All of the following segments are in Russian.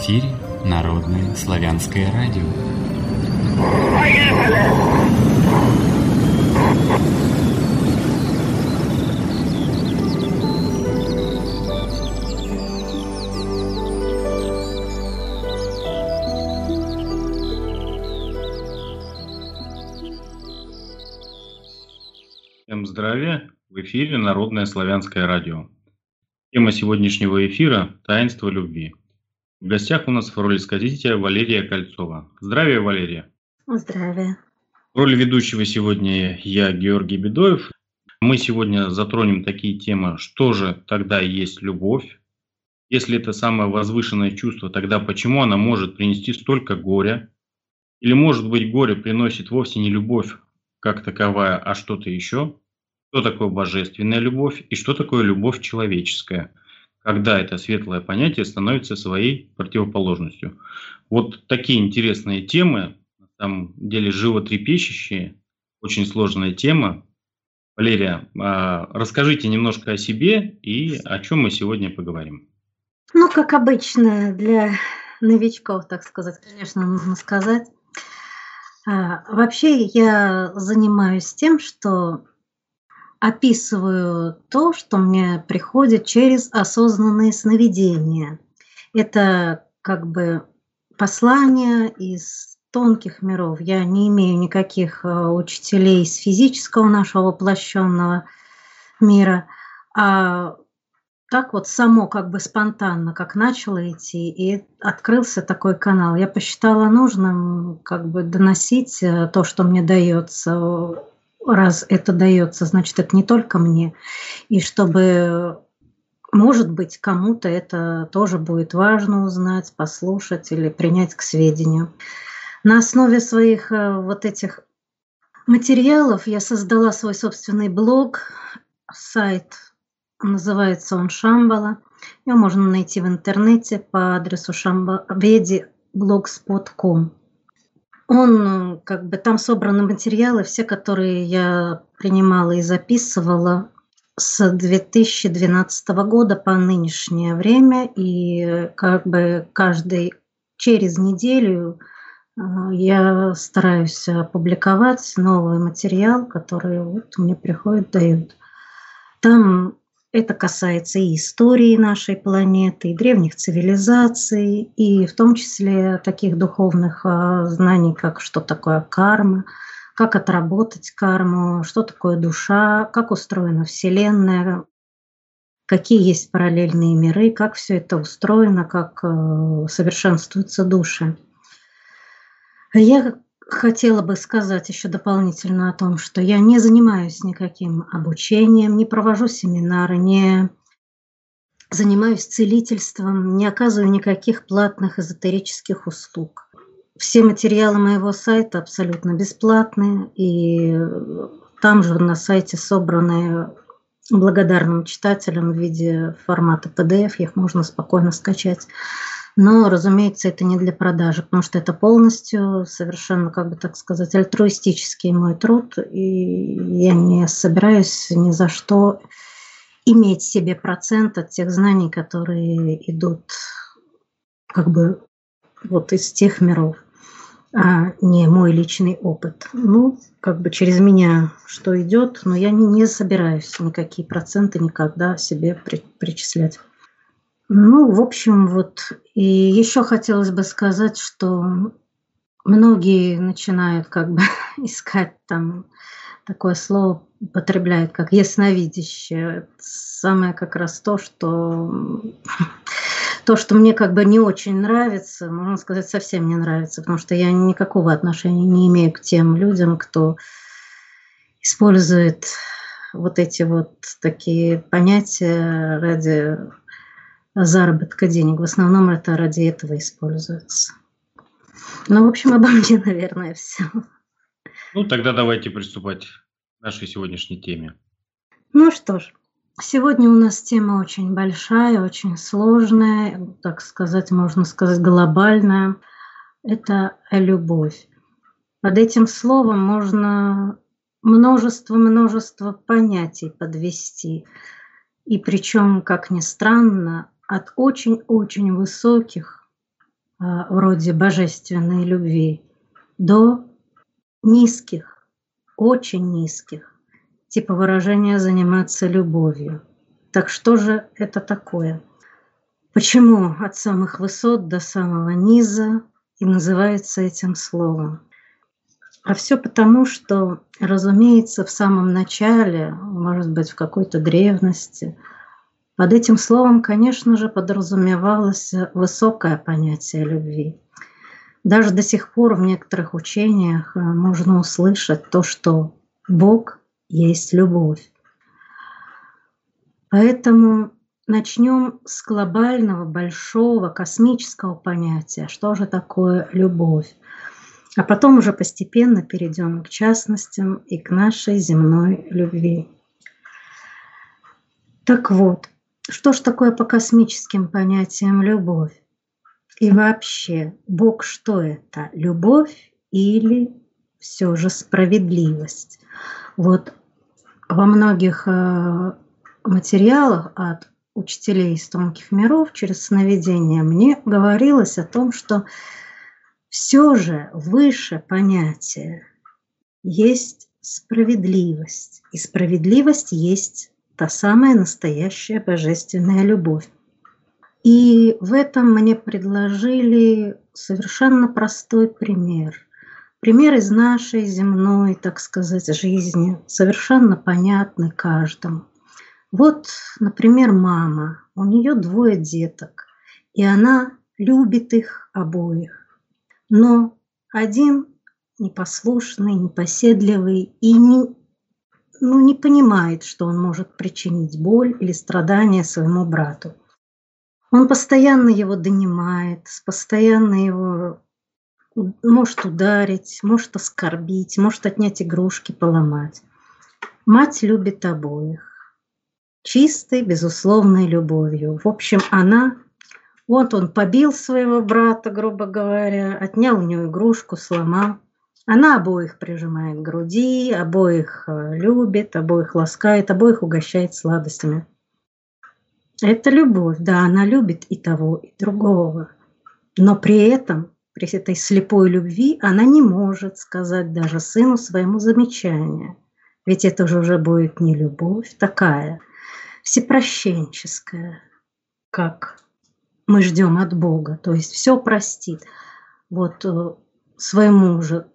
эфире Народное славянское радио. Поехали! Всем здравия! В эфире Народное славянское радио. Тема сегодняшнего эфира – таинство любви. В гостях у нас в роли сказителя Валерия Кольцова. Здравия, Валерия! Здравия! В роли ведущего сегодня я, Георгий Бедоев. Мы сегодня затронем такие темы, что же тогда есть любовь? Если это самое возвышенное чувство, тогда почему она может принести столько горя? Или, может быть, горе приносит вовсе не любовь как таковая, а что-то еще? Что такое божественная любовь и что такое любовь человеческая, когда это светлое понятие становится своей противоположностью. Вот такие интересные темы, на самом деле животрепещущие, очень сложная тема. Валерия, расскажите немножко о себе и о чем мы сегодня поговорим. Ну, как обычно, для новичков, так сказать, конечно, нужно сказать. Вообще я занимаюсь тем, что описываю то, что мне приходит через осознанные сновидения. Это как бы послание из тонких миров. Я не имею никаких учителей из физического нашего воплощенного мира, а так вот само как бы спонтанно, как начало идти, и открылся такой канал. Я посчитала нужным как бы доносить то, что мне дается. Раз это дается, значит, это не только мне. И чтобы, может быть, кому-то это тоже будет важно узнать, послушать или принять к сведению. На основе своих вот этих материалов я создала свой собственный блог, сайт, называется он Шамбала. Его можно найти в интернете по адресу shambhala.blogspot.com. Он, как бы, там собраны материалы, все, которые я принимала и записывала с 2012 года по нынешнее время. И как бы через неделю я стараюсь опубликовать новый материал, который вот мне приходит, дают. Там это касается и истории нашей планеты, и древних цивилизаций, и в том числе таких духовных знаний, как что такое карма, как отработать карму, что такое душа, как устроена Вселенная, какие есть параллельные миры, как все это устроено, как совершенствуются души. Я хотела бы сказать еще дополнительно о том, что я не занимаюсь никаким обучением, не провожу семинары, не занимаюсь целительством, не оказываю никаких платных эзотерических услуг. Все материалы моего сайта абсолютно бесплатные, и там же на сайте собраны благодарным читателям в виде формата PDF, их можно спокойно скачать. Но, разумеется, это не для продажи, потому что это полностью, совершенно, как бы так сказать, альтруистический мой труд, и я не собираюсь ни за что иметь себе процент от тех знаний, которые идут как бы вот из тех миров, а не мой личный опыт. Ну, как бы через меня что идет, но я не собираюсь никакие проценты никогда себе причислять. Ну, в общем, вот. И еще хотелось бы сказать, что многие начинают как бы искать там, такое слово употребляют, как ясновидящее. Самое как раз то, что мне как бы не очень нравится, можно сказать, совсем не нравится, потому что я никакого отношения не имею к тем людям, кто использует вот эти вот такие понятия ради заработка денег. В основном это ради этого используется. Ну, в общем, обо мне, наверное, все. Ну, тогда давайте приступать к нашей сегодняшней теме. Ну что ж, сегодня у нас тема очень большая, очень сложная, так сказать, можно сказать, глобальная. Это любовь. Под этим словом можно множество понятий подвести. И причем, как ни странно, от очень-очень высоких вроде божественной любви, до низких, очень низких, типа выражения «заниматься любовью». Так что же это такое? Почему от самых высот до самого низа и называется этим словом? А все потому, что, разумеется, в самом начале, может быть, в какой-то древности, под этим словом, конечно же, подразумевалось высокое понятие любви. Даже до сих пор в некоторых учениях можно услышать то, что Бог есть любовь. Поэтому начнем с глобального, большого, космического понятия, что же такое любовь. А потом уже постепенно перейдем к частностям и к нашей земной любви. Так вот, что ж такое по космическим понятиям любовь? И вообще, Бог что это? Любовь или все же справедливость? Вот во многих материалах от учителей из тонких миров через сновидения мне говорилось о том, что все же выше понятия есть справедливость. И справедливость есть та самая настоящая божественная любовь. И в этом мне предложили совершенно простой пример. Пример из нашей земной, так сказать, жизни, совершенно понятный каждому. Вот, например, мама, у нее 2 деток, и она любит их обоих. Но один непослушный, непоседливый и не понимает, что он может причинить боль или страдания своему брату. Он постоянно его донимает, постоянно его может ударить, может оскорбить, может отнять игрушки, поломать. Мать любит обоих чистой, безусловной любовью. В общем, он побил своего брата, грубо говоря, отнял у него игрушку, сломал. Она обоих прижимает к груди, обоих любит, обоих ласкает, обоих угощает сладостями. Это любовь, да, она любит и того, и другого. Но при этом, при этой слепой любви, она не может сказать даже сыну своему замечание. Ведь это же уже будет не любовь такая, всепрощенческая, как мы ждем от Бога, то есть все простит. Вот своему же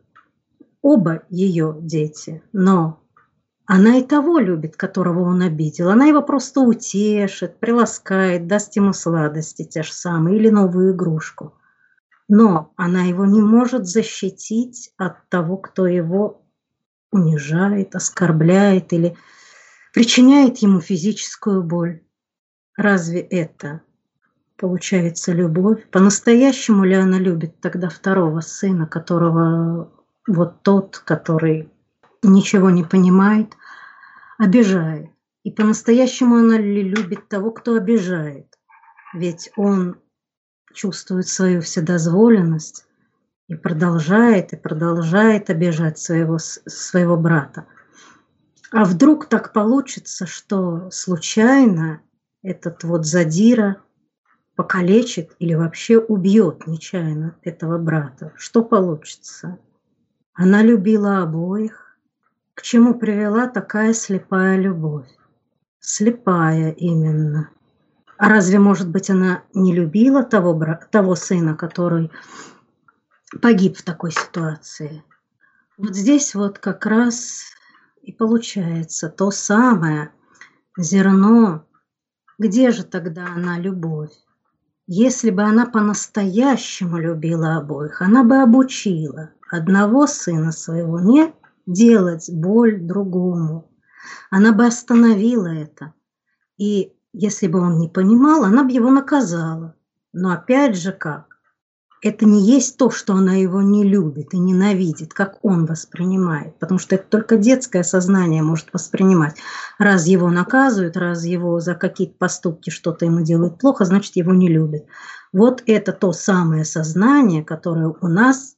оба ее дети, но она и того любит, которого он обидел. Она его просто утешит, приласкает, даст ему сладости те же самые или новую игрушку. Но она его не может защитить от того, кто его унижает, оскорбляет или причиняет ему физическую боль. Разве это получается любовь? По-настоящему ли она любит тогда второго сына, которого вот тот, который ничего не понимает, обижает? И по-настоящему она ли любит того, кто обижает? Ведь он чувствует свою вседозволенность и продолжает обижать своего брата. А вдруг так получится, что случайно этот вот задира покалечит или вообще убьет нечаянно этого брата? Что получится? Она любила обоих. К чему привела такая слепая любовь? Слепая именно. А разве, может быть, она не любила того сына, который погиб в такой ситуации? Вот здесь вот как раз и получается то самое зерно. Где же тогда она любовь? Если бы она по-настоящему любила обоих, она бы обучила одного сына своего не делать боль другому. Она бы остановила это. И если бы он не понимал, она бы его наказала. Но опять же как? Это не есть то, что она его не любит и ненавидит, как он воспринимает. Потому что это только детское сознание может воспринимать. Раз его наказывают, раз его за какие-то поступки что-то ему делают плохо, значит, его не любят. Вот это то самое сознание, которое у нас,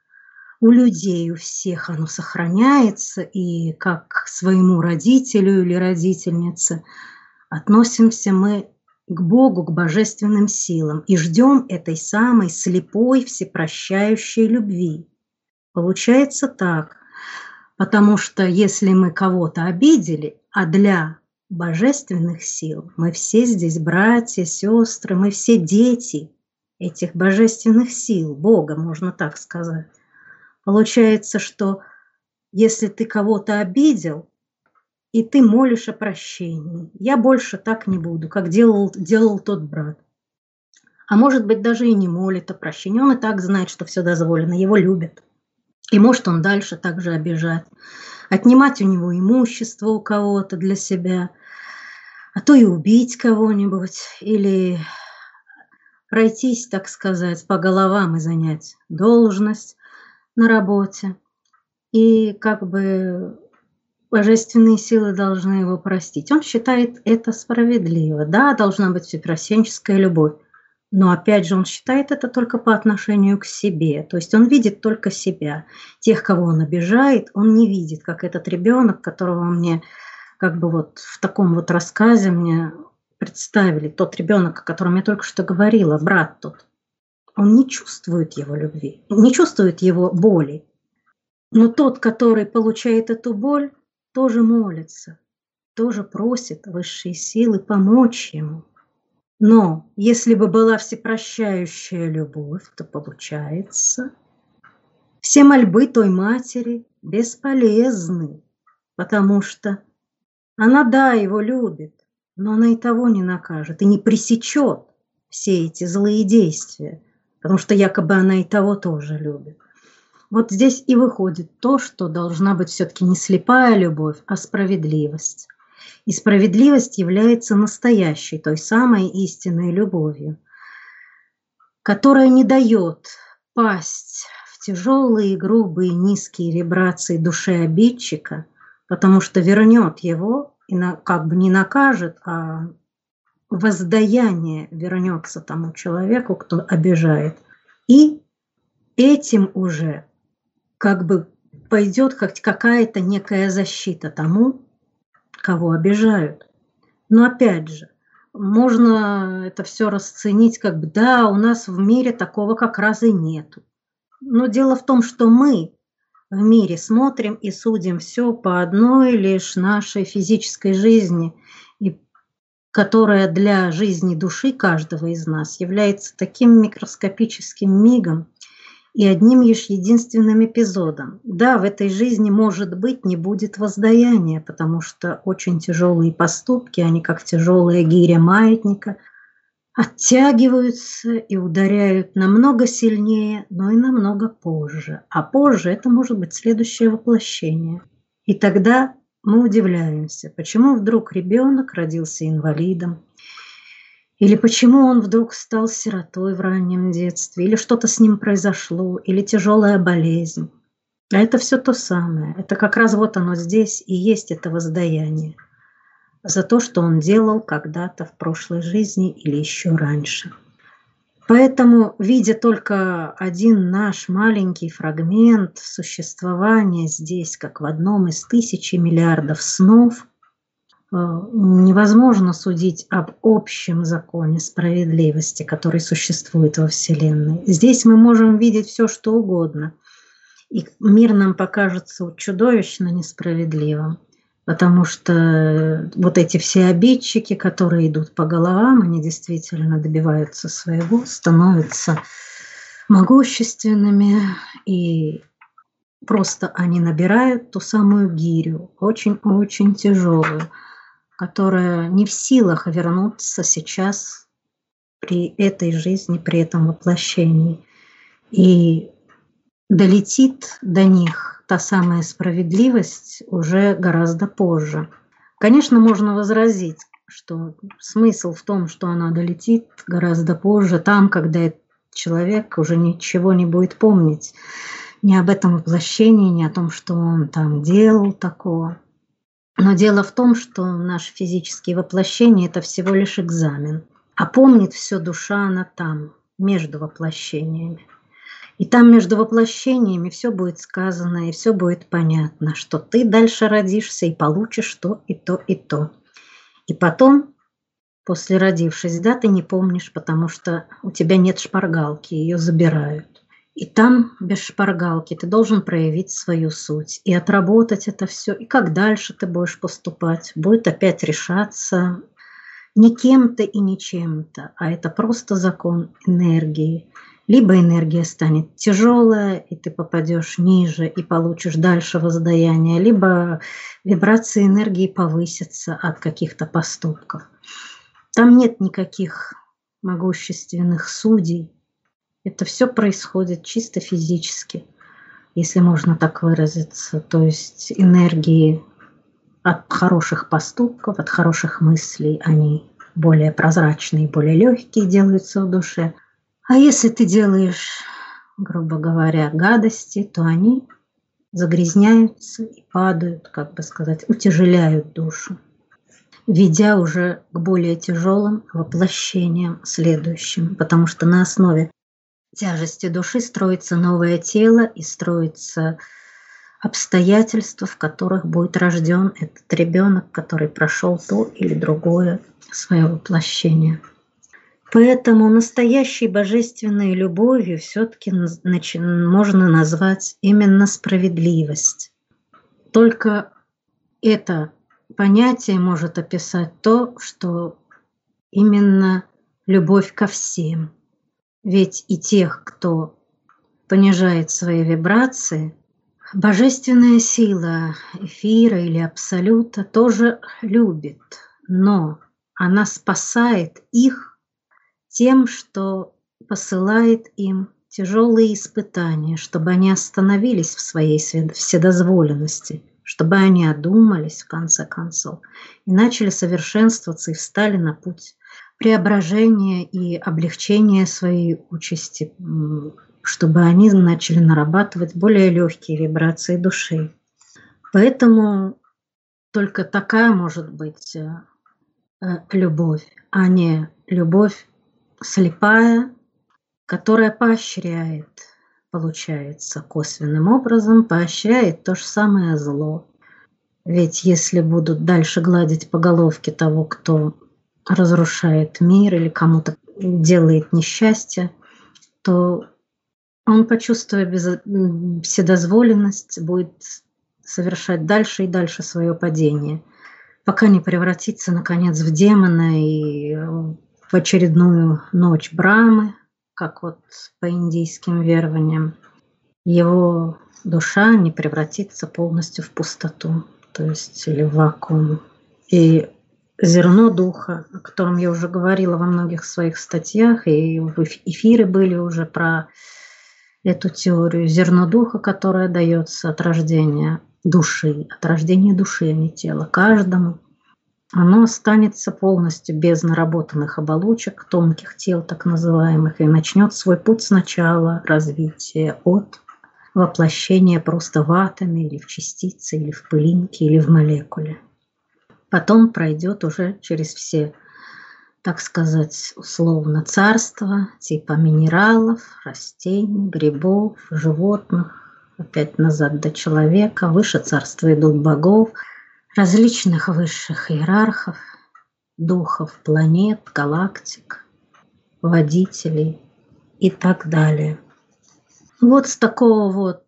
у людей, у всех оно сохраняется. И как к своему родителю или родительнице относимся мы к Богу, к божественным силам и ждем этой самой слепой, всепрощающей любви. Получается так, потому что если мы кого-то обидели, а для божественных сил мы все здесь братья, сестры, мы все дети этих божественных сил, Бога, можно так сказать. Получается, что если ты кого-то обидел, и ты молишь о прощении, я больше так не буду, как делал тот брат. А может быть, даже и не молит о прощении, он и так знает, что все дозволено, его любят. И может он дальше также обижать, отнимать у него имущество у кого-то для себя, а то и убить кого-нибудь, или пройтись, так сказать, по головам и занять должность на работе. И как бы божественные силы должны его простить. Он считает это справедливо. Да, должна быть всепрощенческая любовь. Но опять же, он считает это только по отношению к себе. То есть он видит только себя. Тех, кого он обижает, он не видит, как этот ребенок, которого мне как бы вот в таком вот рассказе мне представили. Тот ребенок, о котором я только что говорила, брат тот. Он не чувствует его любви, не чувствует его боли. Но тот, который получает эту боль, тоже молится, тоже просит высшие силы помочь ему. Но если бы была всепрощающая любовь, то получается, все мольбы той матери бесполезны, потому что она, да, его любит, но она и того не накажет, и не пресечет все эти злые действия, потому что якобы она и того тоже любит. Вот здесь и выходит то, что должна быть все-таки не слепая любовь, а справедливость. И справедливость является настоящей, той самой истинной любовью, которая не дает пасть в тяжелые, грубые, низкие вибрации души обидчика, потому что вернет его и как бы не накажет, а воздаяние вернется тому человеку, кто обижает. И этим уже как бы пойдет какая-то некая защита тому, кого обижают. Но опять же, можно это все расценить как бы, да, у нас в мире такого как раз и нету. Но дело в том, что мы в мире смотрим и судим все по одной лишь нашей физической жизни, и которая для жизни души каждого из нас является таким микроскопическим мигом, и одним лишь единственным эпизодом. Да, в этой жизни, может быть, не будет воздаяния, потому что очень тяжелые поступки, они как тяжелая гиря маятника, оттягиваются и ударяют намного сильнее, но и намного позже. А позже это может быть следующее воплощение. И тогда мы удивляемся, почему вдруг ребенок родился инвалидом, или почему он вдруг стал сиротой в раннем детстве, или что-то с ним произошло, или тяжелая болезнь. А это все то самое. Это как раз вот оно здесь и есть это воздаяние за то, что он делал когда-то в прошлой жизни или еще раньше. Поэтому, видя только один наш маленький фрагмент существования здесь, как в одном из 1000 миллиардов снов, невозможно судить об общем законе справедливости, который существует во Вселенной. Здесь мы можем видеть все, что угодно. И мир нам покажется чудовищно несправедливым, потому что вот эти все обидчики, которые идут по головам, они действительно добиваются своего, становятся могущественными, и просто они набирают ту самую гирю, очень-очень тяжелую, которая не в силах вернуться сейчас при этой жизни, при этом воплощении. И долетит до них та самая справедливость уже гораздо позже. Конечно, можно возразить, что смысл в том, что она долетит гораздо позже, там, когда человек уже ничего не будет помнить. Ни об этом воплощении, ни о том, что он там делал такого. Но дело в том, что наши физические воплощения – это всего лишь экзамен. А помнит все душа, она там, между воплощениями. И там между воплощениями все будет сказано, и все будет понятно, что ты дальше родишься и получишь то, и то, и то. И потом после родившись, да, ты не помнишь, потому что у тебя нет шпаргалки, ее забирают. И там без шпаргалки ты должен проявить свою суть и отработать это все. И как дальше ты будешь поступать, будет опять решаться не кем-то и не чем-то, а это просто закон энергии. Либо энергия станет тяжелая, и ты попадешь ниже и получишь дальше воздаяние, либо вибрации энергии повысятся от каких-то поступков. Там нет никаких могущественных судей. Это все происходит чисто физически, если можно так выразиться. То есть энергии от хороших поступков, от хороших мыслей, они более прозрачные, более легкие делаются в душе. А если ты делаешь, грубо говоря, гадости, то они загрязняются и падают, как бы сказать, утяжеляют душу, ведя уже к более тяжелым воплощениям следующим, потому что на основе тяжести души строится новое тело и строится обстоятельства, в которых будет рожден этот ребенок, который прошел то или другое свое воплощение. Поэтому настоящей божественной любовью все-таки можно назвать именно справедливость. Только это понятие может описать то, что именно любовь ко всем. Ведь и тех, кто понижает свои вибрации, божественная сила эфира или абсолюта тоже любит, но она спасает их тем, что посылает им тяжелые испытания, чтобы они остановились в своей вседозволенности, чтобы они одумались в конце концов и начали совершенствоваться и встали на путь преображения и облегчения своей участи, чтобы они начали нарабатывать более легкие вибрации души. Поэтому только такая может быть любовь, а не любовь слепая, которая поощряет, получается, косвенным образом, поощряет то же самое зло. Ведь если будут дальше гладить по головке того, кто разрушает мир или кому-то делает несчастье, то он, почувствуя вседозволенность, будет совершать дальше и дальше свое падение, пока не превратится, наконец, в демона и в очередную ночь Брамы, как вот по индийским верованиям, его душа не превратится полностью в пустоту, то есть или в вакуум. И зерно духа, о котором я уже говорила во многих своих статьях, и в эфире были уже про эту теорию, зерно духа, которое дается от рождения души, а не тела, каждому, оно останется полностью без наработанных оболочек, тонких тел так называемых, и начнет свой путь сначала развития от воплощения просто в атоме или в частице, или в пылинке, или в молекуле. Потом пройдет уже через все, так сказать, условно царства, типа минералов, растений, грибов, животных, опять назад до человека, выше царства идут богов, различных высших иерархов, духов, планет, галактик, водителей и так далее. Вот с такого вот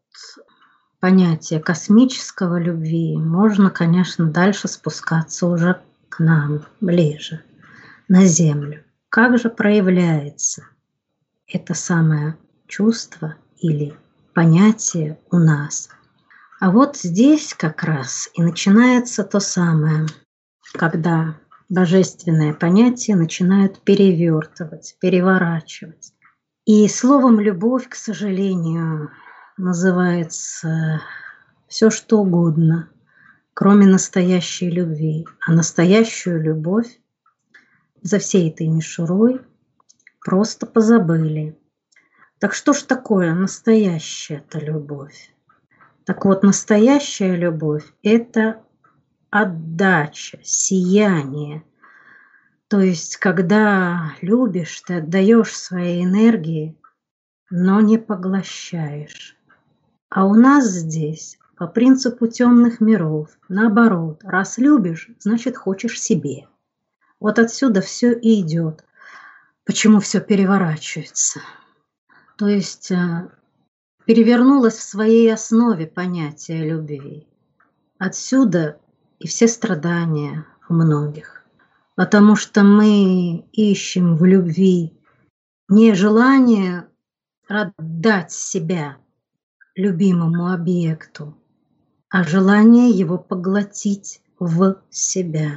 понятия космического любви можно, конечно, дальше спускаться уже к нам, ближе, на Землю. Как же проявляется это самое чувство или понятие у нас? А вот здесь как раз и начинается то самое, когда божественное понятие начинают перевертывать, переворачивать. И словом «любовь», к сожалению, называется все что угодно, кроме настоящей любви. А настоящую любовь за всей этой мишурой просто позабыли. Так что ж такое настоящая-то любовь? Так вот, настоящая любовь – это отдача, сияние. То есть, когда любишь, ты отдаешь свои энергии, но не поглощаешь. А у нас здесь, по принципу темных миров, наоборот, раз любишь, значит, хочешь себе. Вот отсюда все и идет. Почему все переворачивается? То есть перевернулось в своей основе понятие любви. Отсюда и все страдания у многих. Потому что мы ищем в любви не желание отдать себя любимому объекту, а желание его поглотить в себя.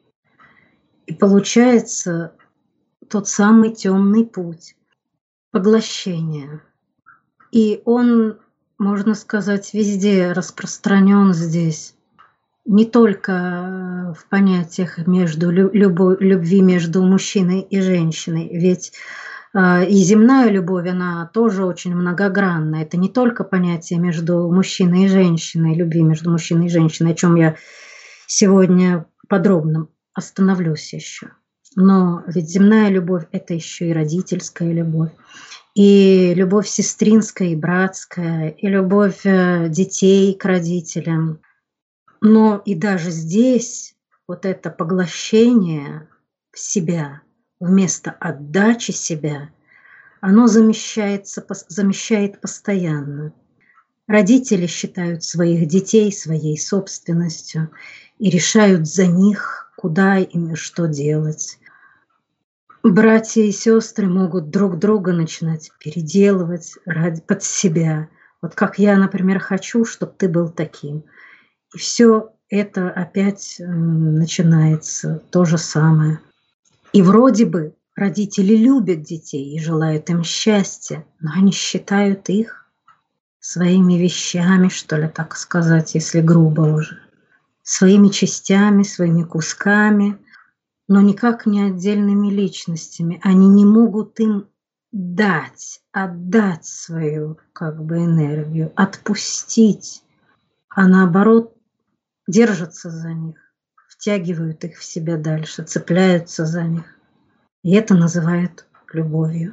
И получается тот самый темный путь поглощения. И он, можно сказать, везде распространен здесь. Не только в понятиях любви между мужчиной и женщиной. Ведь и земная любовь, она тоже очень многогранна. Это не только понятие между мужчиной и женщиной, любви между мужчиной и женщиной, о чем я сегодня подробно остановлюсь еще. Но ведь земная любовь – это еще и родительская любовь, и любовь сестринская и братская, и любовь детей к родителям. Но и даже здесь вот это поглощение в себя вместо отдачи себя, оно замещает постоянно. Родители считают своих детей своей собственностью и решают за них, куда им и что делать. Братья и сестры могут друг друга начинать переделывать под себя. Вот как я, например, хочу, чтобы ты был таким. И все это опять начинается то же самое. И вроде бы родители любят детей и желают им счастья, но они считают их своими вещами, что ли, так сказать, если грубо уже. Своими частями, своими кусками, но никак не отдельными личностями. Они не могут им отдать свою энергию, отпустить, а наоборот держатся за них, втягивают их в себя дальше, цепляются за них. И это называют любовью.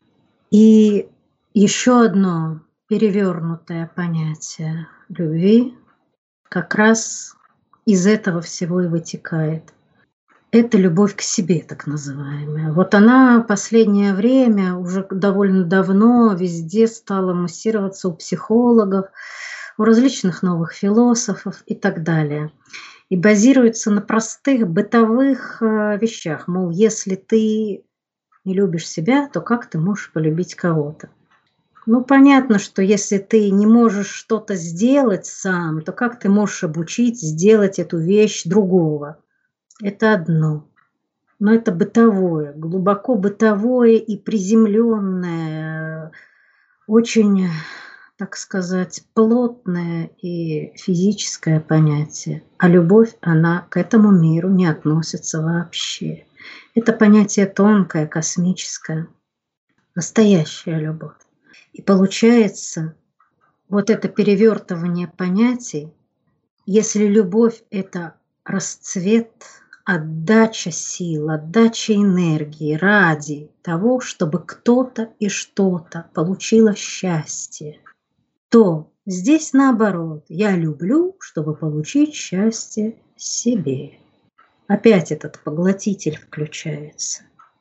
И еще одно перевернутое понятие любви как раз из этого всего и вытекает. Это любовь к себе, так называемая. Вот она в последнее время, уже довольно давно, везде стала муссироваться у психологов, у различных новых философов и так далее. И базируется на простых бытовых вещах. Мол, если ты не любишь себя, то как ты можешь полюбить кого-то? Ну, понятно, что если ты не можешь что-то сделать сам, то как ты можешь обучить сделать эту вещь другого? Это одно. Но это бытовое, глубоко бытовое и приземленное, очень, так сказать, плотное и физическое понятие. А любовь, она к этому миру не относится вообще. Это понятие тонкое, космическое, настоящая любовь. И получается, вот это перевертывание понятий, если любовь – это расцвет, отдача сил, отдача энергии ради того, чтобы кто-то и что-то получило счастье, то здесь наоборот. Я люблю, чтобы получить счастье себе. Опять этот поглотитель включается.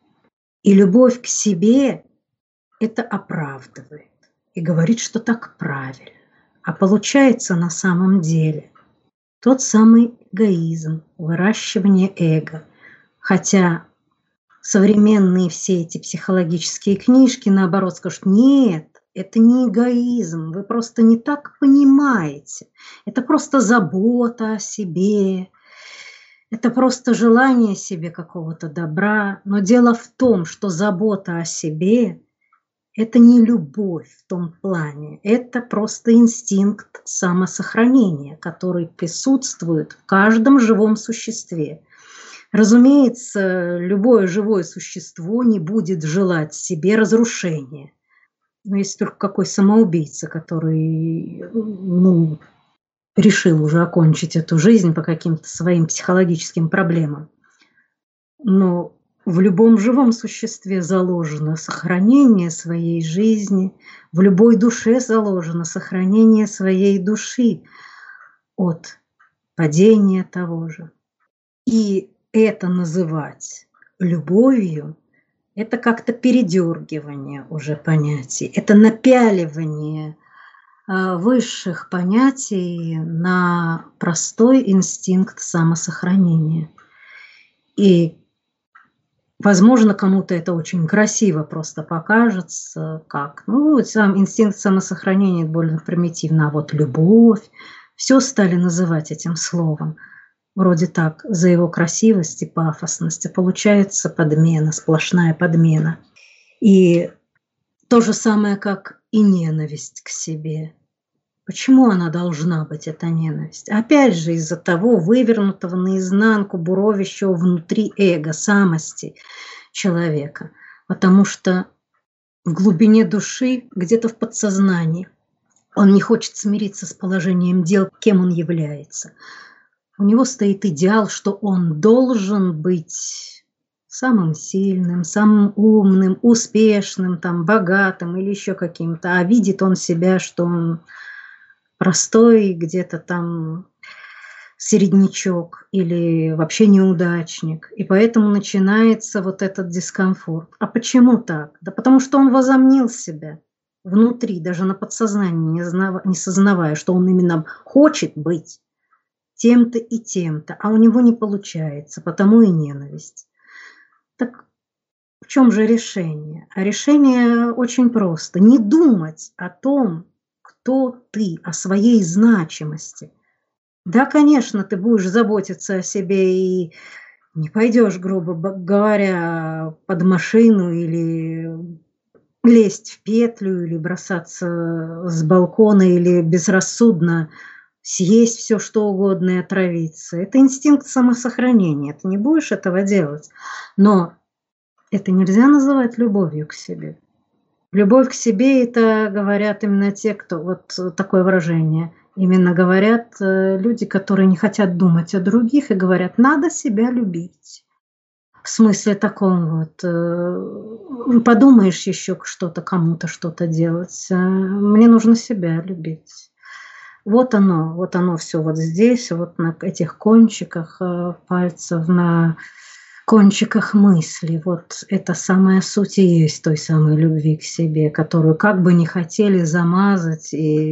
И любовь к себе это оправдывает и говорит, что так правильно. А получается на самом деле тот самый эгоизм, выращивание эго. Хотя современные все эти психологические книжки, наоборот, скажут, нет, это не эгоизм, вы просто не так понимаете. Это просто забота о себе, это просто желание себе какого-то добра. Но дело в том, что забота о себе – это не любовь в том плане, это просто инстинкт самосохранения, который присутствует в каждом живом существе. Разумеется, любое живое существо не будет желать себе разрушения. Но есть только какой самоубийца, который решил уже окончить эту жизнь по каким-то своим психологическим проблемам. Но в любом живом существе заложено сохранение своей жизни, в любой душе заложено сохранение своей души от падения того же. И это называть любовью, это как-то передергивание уже понятий, это напяливание высших понятий на простой инстинкт самосохранения. И, возможно, кому-то это очень красиво просто покажется, как, сам инстинкт самосохранения более примитивно, а вот любовь, все стали называть этим словом. Вроде так, за его красивость и пафосность, а получается подмена, сплошная подмена. И то же самое, как и ненависть к себе. Почему она должна быть, эта ненависть? Опять же, из-за того вывернутого наизнанку буровищего внутри эго, самости человека. Потому что в глубине души, где-то в подсознании, он не хочет смириться с положением дел, кем он является. У него стоит идеал, что он должен быть самым сильным, самым умным, успешным, богатым или еще каким-то. А видит он себя, что он простой где-то середнячок или вообще неудачник. И поэтому начинается вот этот дискомфорт. А почему так? Да потому что он возомнил себя внутри, даже на подсознании, не сознавая, что он именно хочет быть тем-то и тем-то, а у него не получается, потому и ненависть. Так в чем же решение? А решение очень просто. Не думать о том, кто ты, о своей значимости. Да, конечно, ты будешь заботиться о себе и не пойдешь, грубо говоря, под машину или лезть в петлю, или бросаться с балкона, или безрассудно съесть все, что угодно и отравиться. Это инстинкт самосохранения, ты не будешь этого делать. Но это нельзя называть любовью к себе. Любовь к себе – это говорят именно те, кто, вот такое выражение, именно говорят люди, которые не хотят думать о других и говорят, надо себя любить. В смысле таком подумаешь еще что-то, кому-то что-то делать. Мне нужно себя любить. Вот оно все вот здесь, вот на этих кончиках пальцев, на кончиках мысли. Вот это самая суть и есть той самой любви к себе, которую как бы не хотели замазать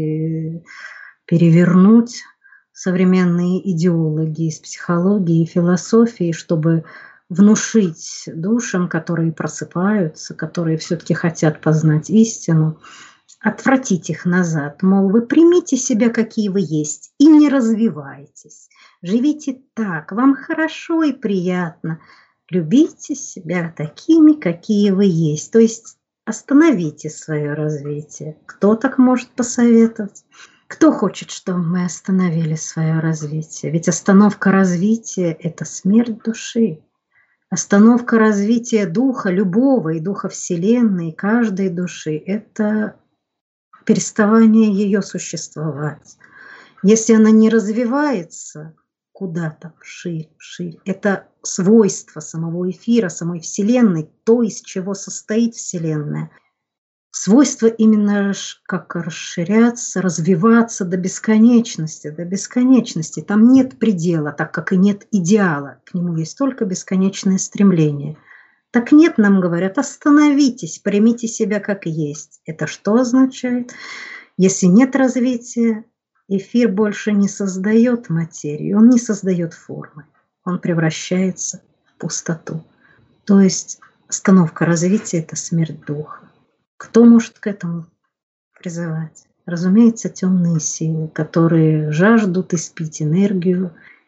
и перевернуть современные идеологи из психологии и философии, чтобы внушить душам, которые просыпаются, которые все-таки хотят познать истину, отвратить их назад, мол, вы примите себя, какие вы есть, и не развивайтесь. Живите так, вам хорошо и приятно. Любите себя такими, какие вы есть. То есть остановите свое развитие. Кто так может посоветовать? Кто хочет, чтобы мы остановили свое развитие? Ведь остановка развития – это смерть души. Остановка развития духа, любого и духа Вселенной, каждой души – это переставание ее существовать. Если она не развивается куда-то вширь, это свойство самого эфира, самой Вселенной, то, из чего состоит Вселенная. Свойство именно как расширяться, развиваться до бесконечности, до бесконечности. Там нет предела, так как и нет идеала. К нему есть только бесконечное стремление. Так нет, нам говорят, остановитесь, примите себя как есть. Это что означает? Если нет развития, эфир больше не создает материю, он не создает формы, он превращается в пустоту. То есть остановка развития – это смерть духа. Кто может к этому призывать? Разумеется, темные силы, которые жаждут испить энергию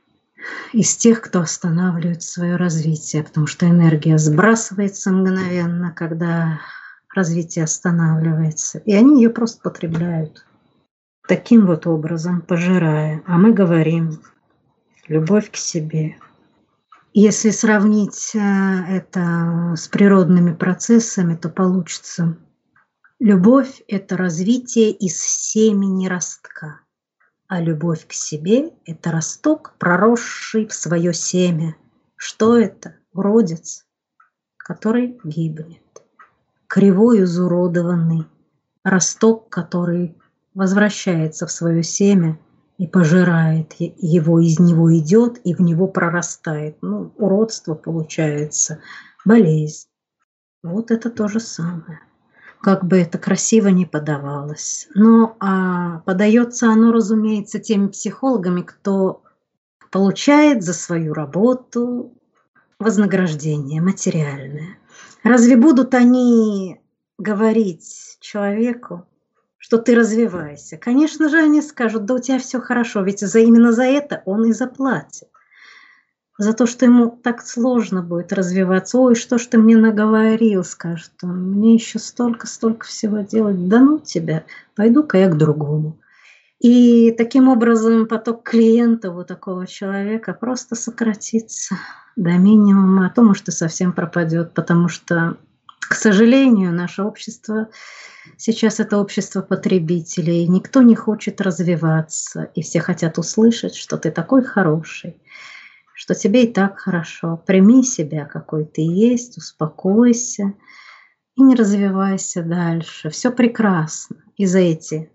из тех, кто останавливает свое развитие, потому что энергия сбрасывается мгновенно, когда развитие останавливается, и они ее просто потребляют. Таким вот образом, пожирая. А мы говорим любовь к себе. Если сравнить это с природными процессами, то получится: любовь – это развитие из семени ростка, а любовь к себе – это росток, проросший в свое семя. Что это? Уродец, который гибнет. Кривой, изуродованный росток, который возвращается в свое семя и пожирает его, из него идет и в него прорастает. Ну, уродство получается, болезнь. Вот это то же самое. Как бы это красиво ни подавалось. Но подается оно, разумеется, теми психологами, кто получает за свою работу вознаграждение материальное. Разве будут они говорить человеку, что ты развивайся? Конечно же, они скажут: да у тебя все хорошо, ведь именно за это он и заплатит. За то, что ему так сложно будет развиваться. Ой, что ж ты мне наговорил, скажет он. Мне еще столько всего делать. Да ну тебя, пойду-ка я к другому. И таким образом поток клиентов у такого человека просто сократится до минимума, а то, может, и совсем пропадет, потому что, к сожалению, наше общество сейчас это общество потребителей. Никто не хочет развиваться, и все хотят услышать, что ты такой хороший, что тебе и так хорошо. Прими себя, какой ты есть, успокойся и не развивайся дальше. Все прекрасно. И за эти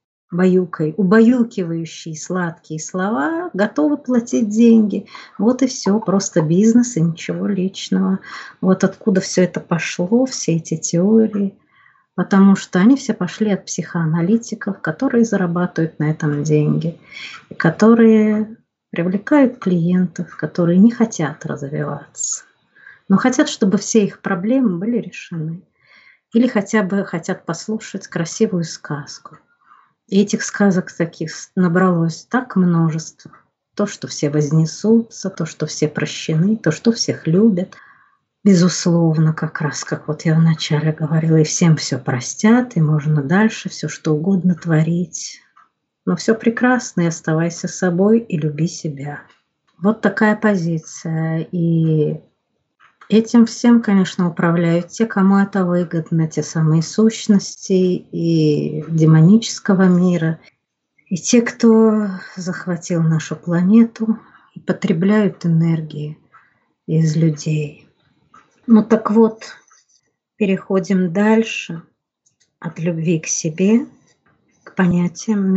убаюкивающие сладкие слова готовы платить деньги. Вот и все, просто бизнес и ничего личного. Вот откуда все это пошло, все эти теории. Потому что они все пошли от психоаналитиков, которые зарабатывают на этом деньги, и которые привлекают клиентов, которые не хотят развиваться, но хотят, чтобы все их проблемы были решены. Или хотя бы хотят послушать красивую сказку. И этих сказок таких набралось так множество. То, что все вознесутся, то, что все прощены, то, что всех любят. Безусловно, как раз, как вот я вначале говорила, и всем все простят, и можно дальше все что угодно творить. Но все прекрасно, и оставайся собой, и люби себя. Вот такая позиция. И этим всем, конечно, управляют те, кому это выгодно, те самые сущности и демонического мира, и те, кто захватил нашу планету и потребляют энергии из людей. Ну так вот, переходим дальше от любви к себе к понятиям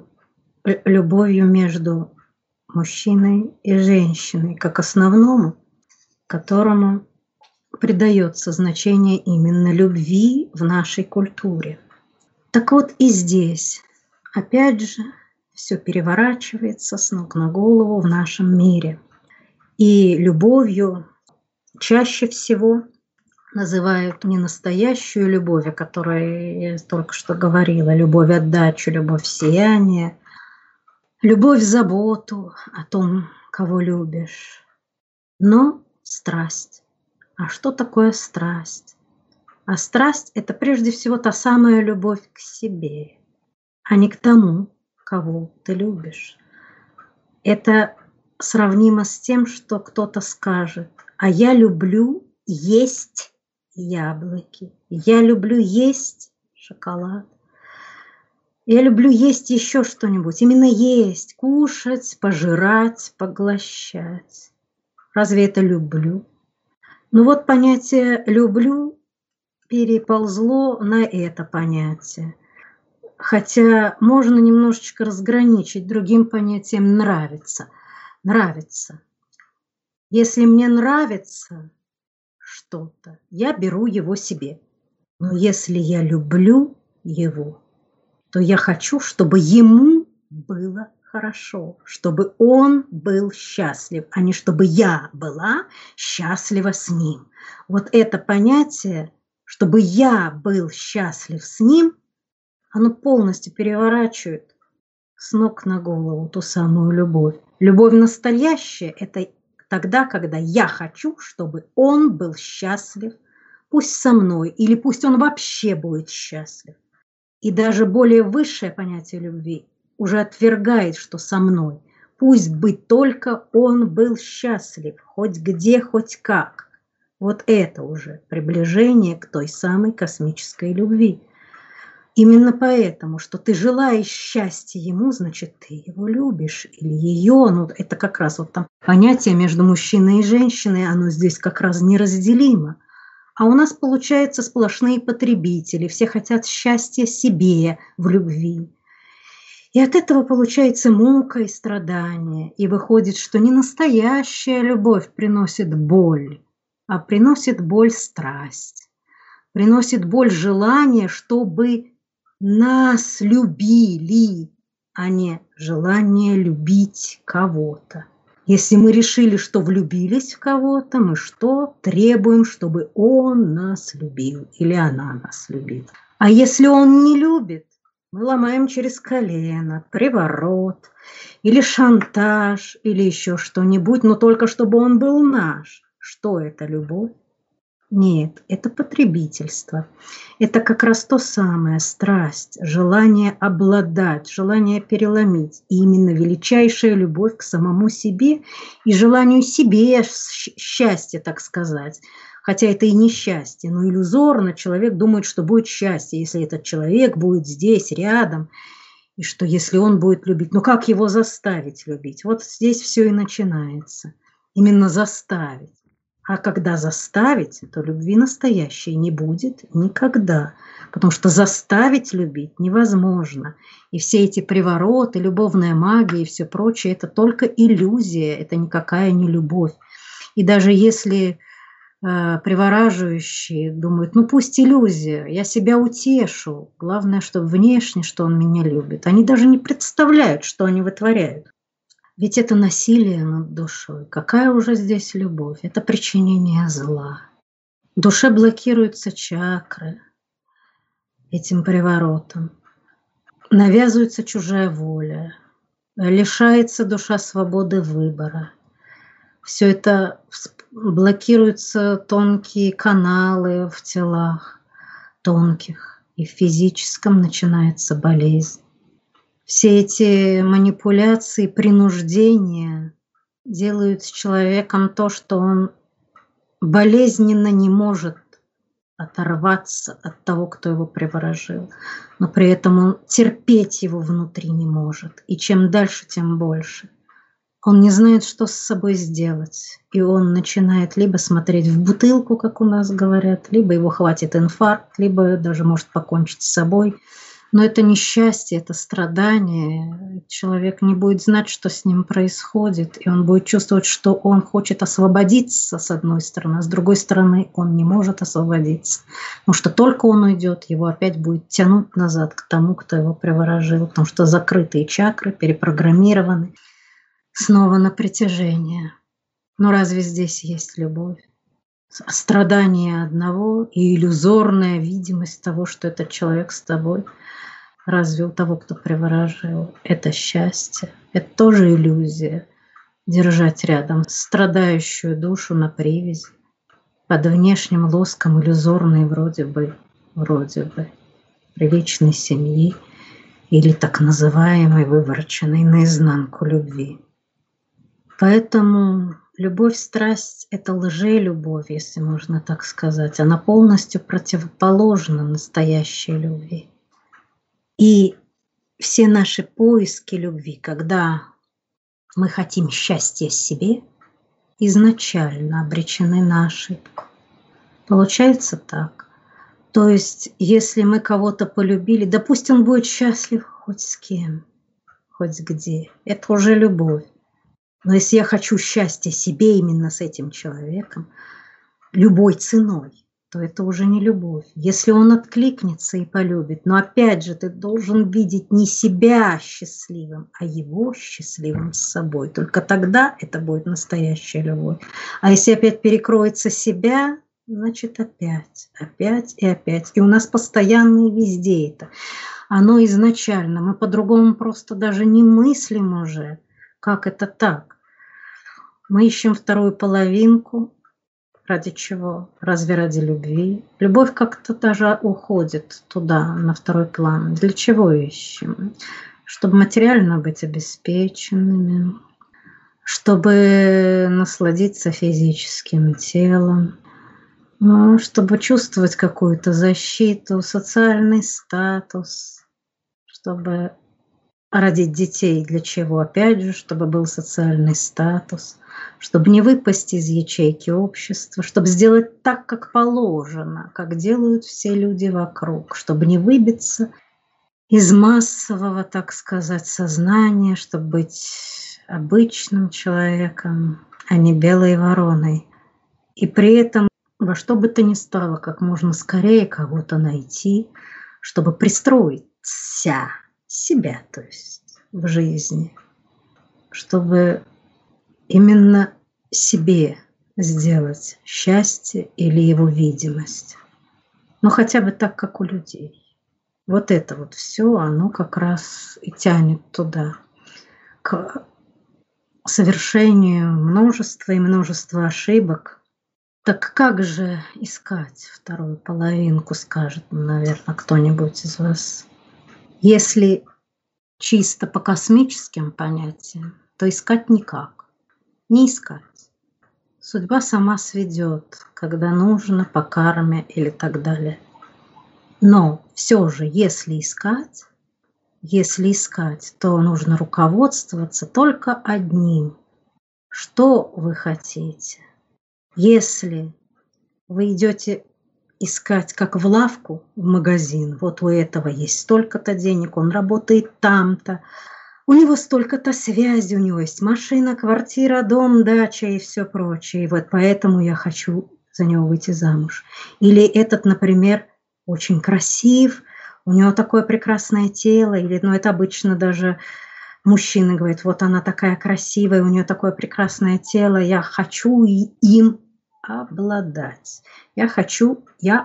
любовью между мужчиной и женщиной, как основному, которому придается значение именно любви в нашей культуре. Так вот и здесь, опять же, все переворачивается с ног на голову в нашем мире. И любовью чаще всего называют не настоящую любовь, о которой я только что говорила, любовь отдачу, любовь сияние, любовь заботу о том, кого любишь, но страсть. А что такое страсть? А страсть – это прежде всего та самая любовь к себе, а не к тому, кого ты любишь. Это сравнимо с тем, что кто-то скажет: а я люблю есть яблоки, я люблю есть шоколад, я люблю есть еще что-нибудь, именно есть, кушать, пожирать, поглощать. Разве это люблю? Ну вот понятие «люблю» переползло на это понятие. Хотя можно немножечко разграничить другим понятием «нравится». Нравится. Если мне нравится что-то, я беру его себе. Но если я люблю его, то я хочу, чтобы ему было хорошо, чтобы он был счастлив, а не чтобы я была счастлива с ним. Вот это понятие, чтобы я был счастлив с ним, оно полностью переворачивает с ног на голову ту самую любовь. Любовь настоящая – это тогда, когда я хочу, чтобы он был счастлив, пусть со мной, или пусть он вообще будет счастлив. И даже более высшее понятие любви уже отвергает, что со мной. Пусть бы только он был счастлив, хоть где, хоть как. Вот это уже приближение к той самой космической любви. Именно поэтому, что ты желаешь счастья ему, значит, ты его любишь или ее. Ну, это как раз вот там понятие между мужчиной и женщиной, оно здесь как раз неразделимо. А у нас получается сплошные потребители, все хотят счастья себе в любви. И от этого получается мука и страдание. И выходит, что не настоящая любовь приносит боль, а приносит боль страсть. Приносит боль желание, чтобы нас любили, а не желание любить кого-то. Если мы решили, что влюбились в кого-то, мы что? Требуем, чтобы он нас любил или она нас любит. А если он не любит, мы ломаем через колено, приворот, или шантаж, или еще что-нибудь, но только чтобы он был наш. Что это, любовь? Нет, это потребительство. Это как раз то самое, страсть, желание обладать, желание переломить. И именно величайшая любовь к самому себе и желанию себе счастья, так сказать. Хотя это и не счастье, но иллюзорно человек думает, что будет счастье, если этот человек будет здесь, рядом, и что если он будет любить. Но как его заставить любить? Вот здесь все и начинается. Именно заставить. А когда заставить, то любви настоящей не будет никогда. Потому что заставить любить невозможно. И все эти привороты, любовная магия и все прочее, это только иллюзия, это никакая не любовь. И даже если привораживающие думают, ну пусть иллюзия, я себя утешу. Главное, чтобы внешне, что он меня любит. Они даже не представляют, что они вытворяют. Ведь это насилие над душой. Какая уже здесь любовь? Это причинение зла. В душе блокируются чакры этим приворотом. Навязывается чужая воля. Лишается душа свободы выбора. Все это блокируются тонкие каналы в телах тонких. И в физическом начинается болезнь. Все эти манипуляции, принуждения делают с человеком то, что он болезненно не может оторваться от того, кто его приворожил. Но при этом он терпеть его внутри не может. И чем дальше, тем больше. Он не знает, что с собой сделать. И он начинает либо смотреть в бутылку, как у нас говорят, либо его хватит инфаркт, либо даже может покончить с собой. Но это не счастье, это страдание. Человек не будет знать, что с ним происходит, и он будет чувствовать, что он хочет освободиться с одной стороны, а с другой стороны он не может освободиться. Потому что только он уйдет, его опять будет тянуть назад к тому, кто его приворожил, потому что закрытые чакры перепрограммированы снова на притяжение. Но разве здесь есть любовь? Страдание одного и иллюзорная видимость того, что этот человек с тобой. Разве у того, кто приворожил, это счастье? Это тоже иллюзия. Держать рядом страдающую душу на привязи, под внешним лоском иллюзорной вроде бы приличной семьи или так называемой вывороченной наизнанку любви. Поэтому любовь, страсть – это лжелюбовь, если можно так сказать. Она полностью противоположна настоящей любви. И все наши поиски любви, когда мы хотим счастья себе, изначально обречены на ошибку. Получается так. То есть, если мы кого-то полюбили, да пусть он будет счастлив хоть с кем, хоть где. Это уже любовь. Но если я хочу счастья себе именно с этим человеком, любой ценой, то это уже не любовь. Если он откликнется и полюбит, но опять же ты должен видеть не себя счастливым, а его счастливым с собой. Только тогда это будет настоящая любовь. А если опять перекроется себя, значит опять и опять. И у нас постоянно и везде это. Оно изначально. Мы по-другому просто даже не мыслим уже. Как это так? Мы ищем вторую половинку. Ради чего? Разве ради любви? Любовь как-то даже уходит туда, на второй план. Для чего ищем? Чтобы материально быть обеспеченными, чтобы насладиться физическим телом, чтобы чувствовать какую-то защиту, социальный статус, чтобы родить детей. Для чего? Опять же, чтобы был социальный статус, чтобы не выпасть из ячейки общества, чтобы сделать так, как положено, как делают все люди вокруг, чтобы не выбиться из массового, так сказать, сознания, чтобы быть обычным человеком, а не белой вороной. И при этом во что бы то ни стало, как можно скорее кого-то найти, чтобы пристроиться себя, то есть в жизни, чтобы именно себе сделать счастье или его видимость. Но хотя бы так, как у людей. Вот это вот все, оно как раз и тянет туда, к совершению множества и множества ошибок. Так как же искать вторую половинку, скажет, наверное, кто-нибудь из вас. Если чисто по космическим понятиям, то искать никак. Не искать. Судьба сама сведет, когда нужно, по карме или так далее. Но все же, если искать, то нужно руководствоваться только одним. Что вы хотите? Если вы идете искать, как в лавку, в магазин, вот у этого есть столько-то денег, он работает там-то, у него столько-то связей, у него есть машина, квартира, дом, дача и все прочее. И вот поэтому я хочу за него выйти замуж. Или этот, например, очень красив, у него такое прекрасное тело, или, это обычно даже мужчины говорят, вот она такая красивая, у нее такое прекрасное тело, я хочу им обладать. Я хочу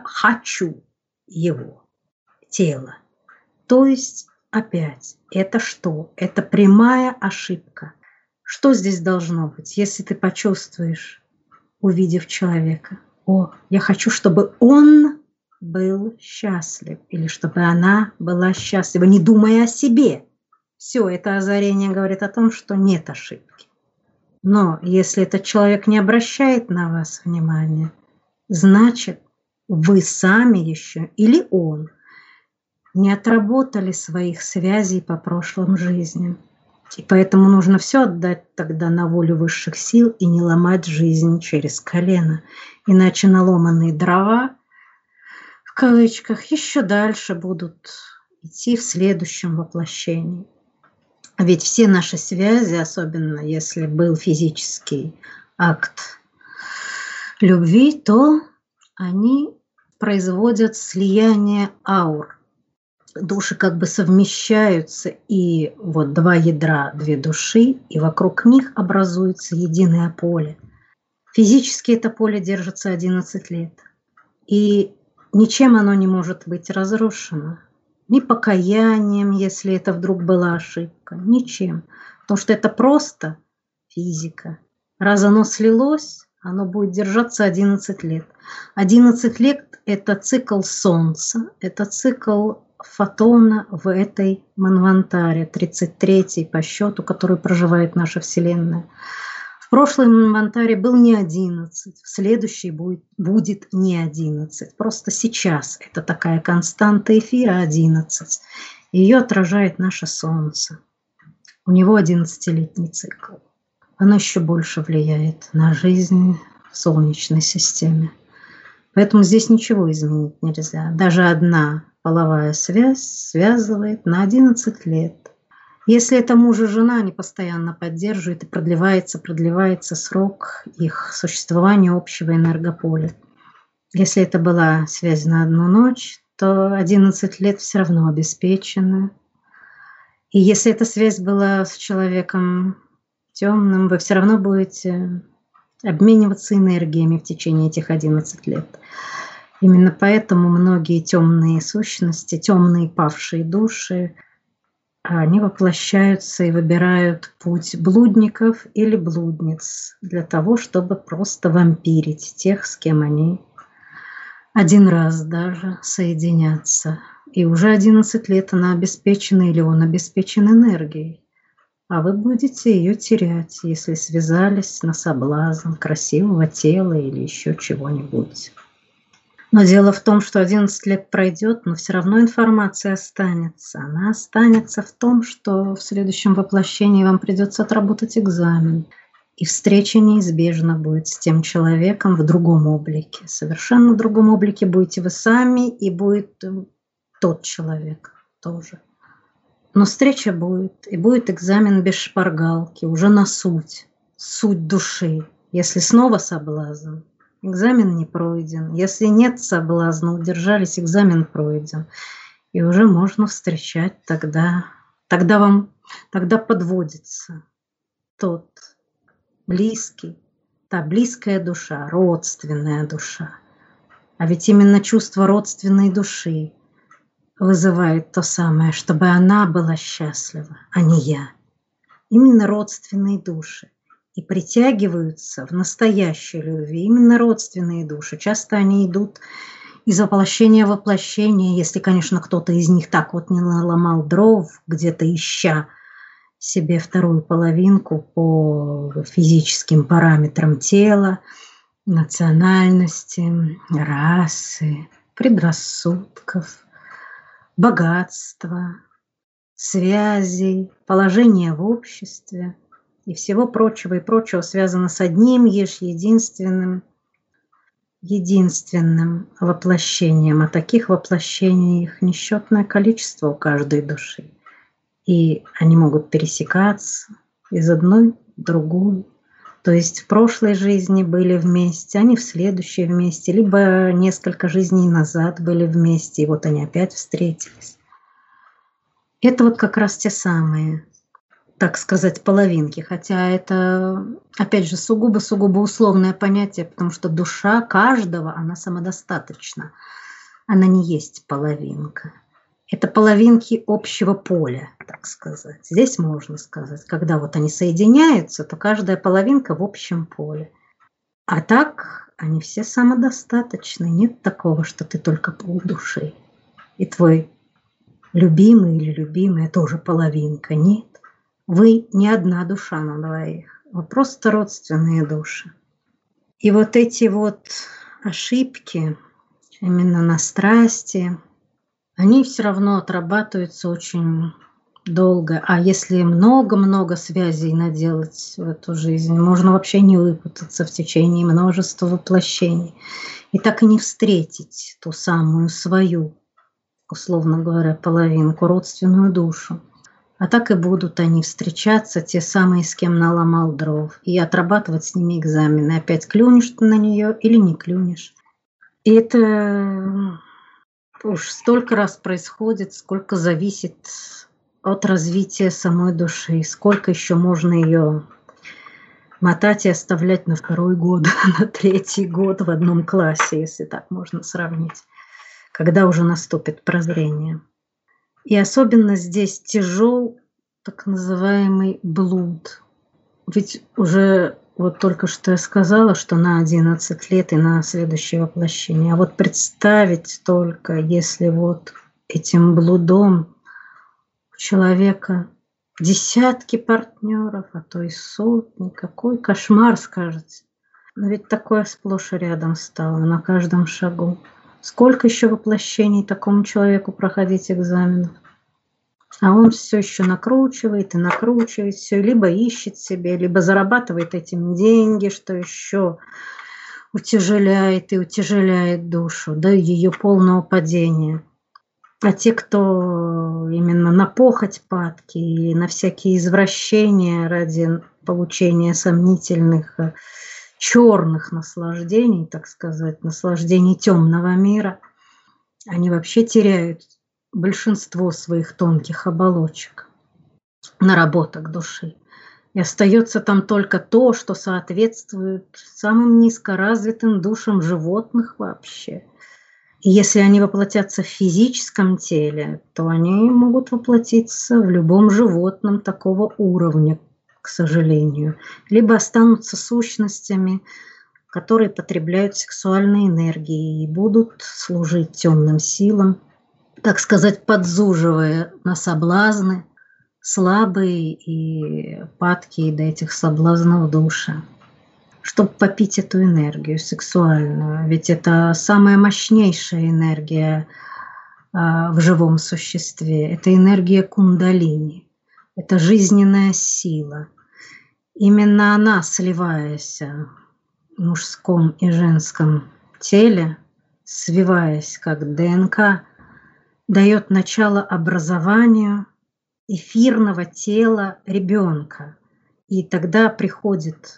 его тело. То есть, опять, это что? Это прямая ошибка. Что здесь должно быть, если ты почувствуешь, увидев человека? Я хочу, чтобы он был счастлив, или чтобы она была счастлива, не думая о себе. Все, это озарение говорит о том, что нет ошибки. Но если этот человек не обращает на вас внимания, значит, вы сами еще или он не отработали своих связей по прошлым жизням. И поэтому нужно все отдать тогда на волю высших сил и не ломать жизнь через колено. Иначе наломанные дрова, в кавычках, еще дальше будут идти в следующем воплощении. Ведь все наши связи, особенно если был физический акт любви, то они производят слияние аур. Души как бы совмещаются, и вот два ядра, две души, и вокруг них образуется единое поле. Физически это поле держится 11 лет, и ничем оно не может быть разрушено. Ни покаянием, если это вдруг была ошибка, ничем. Потому что это просто физика. Раз оно слилось, оно будет держаться 11 лет. 11 лет – это цикл Солнца, это цикл фотона в этой манвантаре, 33-й по счету, который проживает наша Вселенная. В прошлой манвантаре был не 11, в следующей будет не 11. Просто сейчас это такая константа эфира 11. Ее отражает наше Солнце. У него 11-летний цикл. Оно еще больше влияет на жизнь в Солнечной системе. Поэтому здесь ничего изменить нельзя. Даже одна половая связь связывает на 11 лет. Если это муж и жена, они постоянно поддерживают, и продлевается срок их существования общего энергополя. Если это была связь на одну ночь, то 11 лет все равно обеспечены. И если эта связь была с человеком темным, вы все равно будете обмениваться энергиями в течение этих 11 лет. Именно поэтому многие темные сущности, темные павшие души, они воплощаются и выбирают путь блудников или блудниц для того, чтобы просто вампирить тех, с кем они один раз даже соединятся. И уже 11 лет она обеспечена или он обеспечен энергией. А вы будете ее терять, если связались на соблазн красивого тела или еще чего-нибудь. Но дело в том, что 11 лет пройдет, но все равно информация останется. Она останется в том, что в следующем воплощении вам придется отработать экзамен. И встреча неизбежно будет с тем человеком в другом облике. Совершенно в другом облике будете вы сами, и будет тот человек тоже. Но встреча будет, и будет экзамен без шпаргалки, уже на суть души. Если снова соблазн, экзамен не пройден. Если нет соблазна, удержались, экзамен пройден. И уже можно встречать тогда подводится тот близкий, та близкая душа, родственная душа. А ведь именно чувство родственной души вызывает то самое, чтобы она была счастлива, а не я. Именно родственные души. И притягиваются в настоящей любви именно родственные души. Часто они идут из воплощения в воплощение, если, конечно, кто-то из них так вот не наломал дров, где-то ища себе вторую половинку по физическим параметрам тела, национальности, расы, предрассудков, богатства, связей, положения в обществе и всего прочего связано с одним единственным воплощением. А таких воплощений их несчетное количество у каждой души. И они могут пересекаться из одной в другую. То есть в прошлой жизни были вместе, они в следующей вместе, либо несколько жизней назад были вместе, и вот они опять встретились. Это вот как раз те самые, так сказать, половинки. Хотя это, опять же, сугубо условное понятие, потому что душа каждого, она самодостаточна. Она не есть половинка. Это половинки общего поля, так сказать. Здесь можно сказать, когда вот они соединяются, то каждая половинка в общем поле. А так они все самодостаточны. Нет такого, что ты только полдуши. И твой любимый или любимая тоже половинка. Нет. Вы не одна душа на двоих. Вы просто родственные души. И вот эти вот ошибки именно на страсти, они все равно отрабатываются очень долго. А если много-много связей наделать в эту жизнь, можно вообще не выпутаться в течение множества воплощений. И так и не встретить ту самую свою, условно говоря, половинку, родственную душу. А так и будут они встречаться, те самые, с кем наломал дров, и отрабатывать с ними экзамены. Опять клюнешь ты на нее или не клюнешь. И это уж столько раз происходит, сколько зависит от развития самой души, сколько еще можно ее мотать и оставлять на второй год, на третий год в одном классе, если так можно сравнить, когда уже наступит прозрение. И особенно здесь тяжел так называемый блуд. Ведь уже вот только что я сказала, что на 11 лет и на следующее воплощение. А вот представить только, если вот этим блудом у человека десятки партнеров, а то и сотни. Какой кошмар, скажете. Но ведь такое сплошь и рядом стало, на каждом шагу. Сколько еще воплощений такому человеку проходить экзаменов? А он все еще накручивает и накручивает, все либо ищет себе, либо зарабатывает этим деньги, что еще утяжеляет и утяжеляет душу до ее полного падения. А те, кто именно на похоть падки и на всякие извращения ради получения сомнительных черных наслаждений, так сказать, наслаждений темного мира, они вообще теряют большинство своих тонких оболочек, наработок души. И остается там только то, что соответствует самым низкоразвитым душам животных вообще. И если они воплотятся в физическом теле, то они могут воплотиться в любом животном такого уровня, к сожалению. Либо останутся сущностями, которые потребляют сексуальной энергии и будут служить темным силам, так сказать, подзуживая на соблазны, слабые и падкие до этих соблазнов души, чтобы попить эту энергию сексуальную. Ведь это самая мощнейшая энергия в живом существе. Это энергия кундалини, это жизненная сила. Именно она, сливаясь в мужском и женском теле, свиваясь как ДНК, дает начало образованию эфирного тела ребенка. И тогда приходит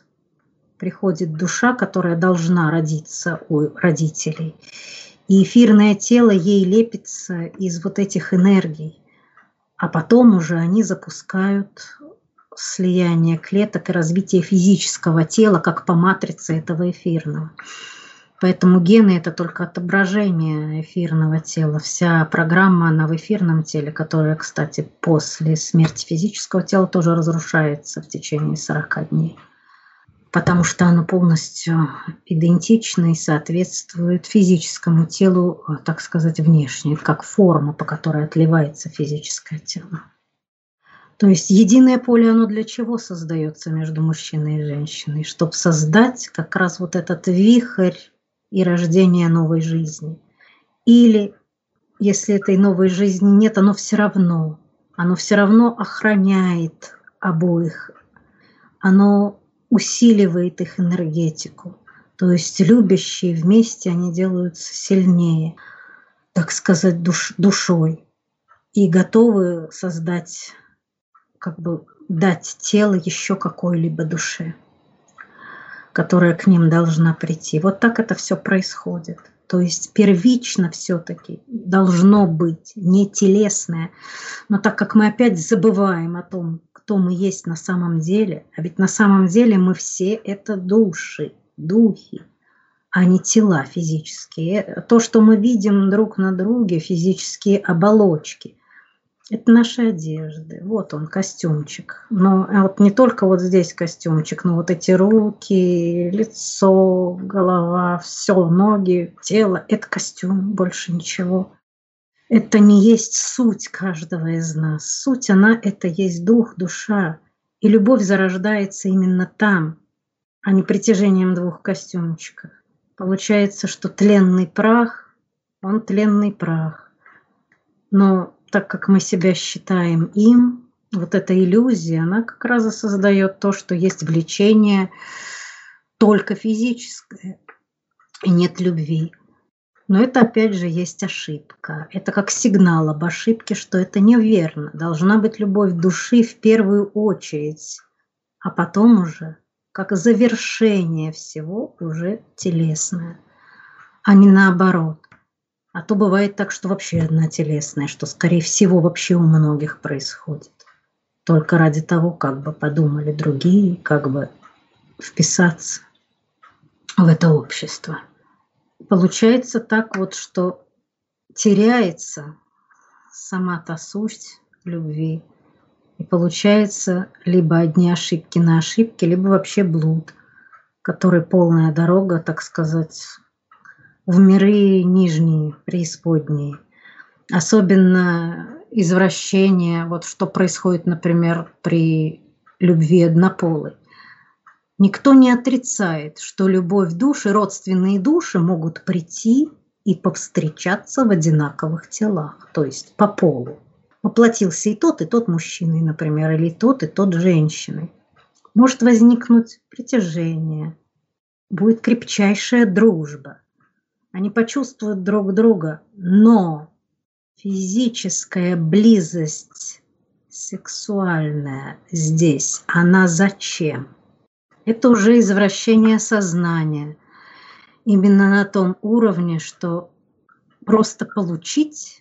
душа, которая должна родиться у родителей. И эфирное тело ей лепится из вот этих энергий. А потом уже они запускают слияние клеток и развитие физического тела, как по матрице этого эфирного. Поэтому гены – это только отображение эфирного тела. Вся программа, она в эфирном теле, которая, кстати, после смерти физического тела тоже разрушается в течение 40 дней. Потому что оно полностью идентично и соответствует физическому телу, так сказать, внешне, как форма, по которой отливается физическое тело. То есть единое поле, оно для чего создается между мужчиной и женщиной? Чтобы создать как раз вот этот вихрь и рождение новой жизни. Или, если этой новой жизни нет, оно все равно охраняет обоих, оно усиливает их энергетику. То есть любящие вместе, они делаются сильнее, так сказать, душой, и готовы создать, как бы дать тело еще какой-либо душе, которая к ним должна прийти. Вот так это все происходит. То есть первично все-таки должно быть не телесное. Но так как мы опять забываем о том, кто мы есть на самом деле, а ведь на самом деле мы все это души, духи, а не тела физические. То, что мы видим друг на друге, физические оболочки, это наши одежды. Вот он, костюмчик. Но вот не только вот здесь костюмчик, но вот эти руки, лицо, голова, все, ноги, тело – это костюм, больше ничего. Это не есть суть каждого из нас. Суть, она – это есть дух, душа. И любовь зарождается именно там, а не притяжением двух костюмчиков. Получается, что тленный прах, он тленный прах. Но так как мы себя считаем им, вот эта иллюзия, она как раз и создает то, что есть влечение только физическое, и нет любви. Но это опять же есть ошибка. Это как сигнал об ошибке, что это неверно. Должна быть любовь души в первую очередь, а потом уже, как завершение всего, уже телесное, а не наоборот. А то бывает так, что вообще одна телесная, что, скорее всего, вообще у многих происходит. Только ради того, как бы подумали другие, как бы вписаться в это общество. Получается так вот, что теряется сама та суть любви. И получается либо одни ошибки на ошибки, либо вообще блуд, который полная дорога, так сказать, в миры нижние, преисподние. Особенно извращение, вот что происходит, например, при любви однополой. Никто не отрицает, что любовь души, родственные души могут прийти и повстречаться в одинаковых телах, то есть по полу. Воплотился и тот мужчиной, например, или и тот женщиной. Может возникнуть притяжение, будет крепчайшая дружба. Они почувствуют друг друга, но физическая близость сексуальная здесь, она зачем? Это уже извращение сознания. Именно на том уровне, что просто получить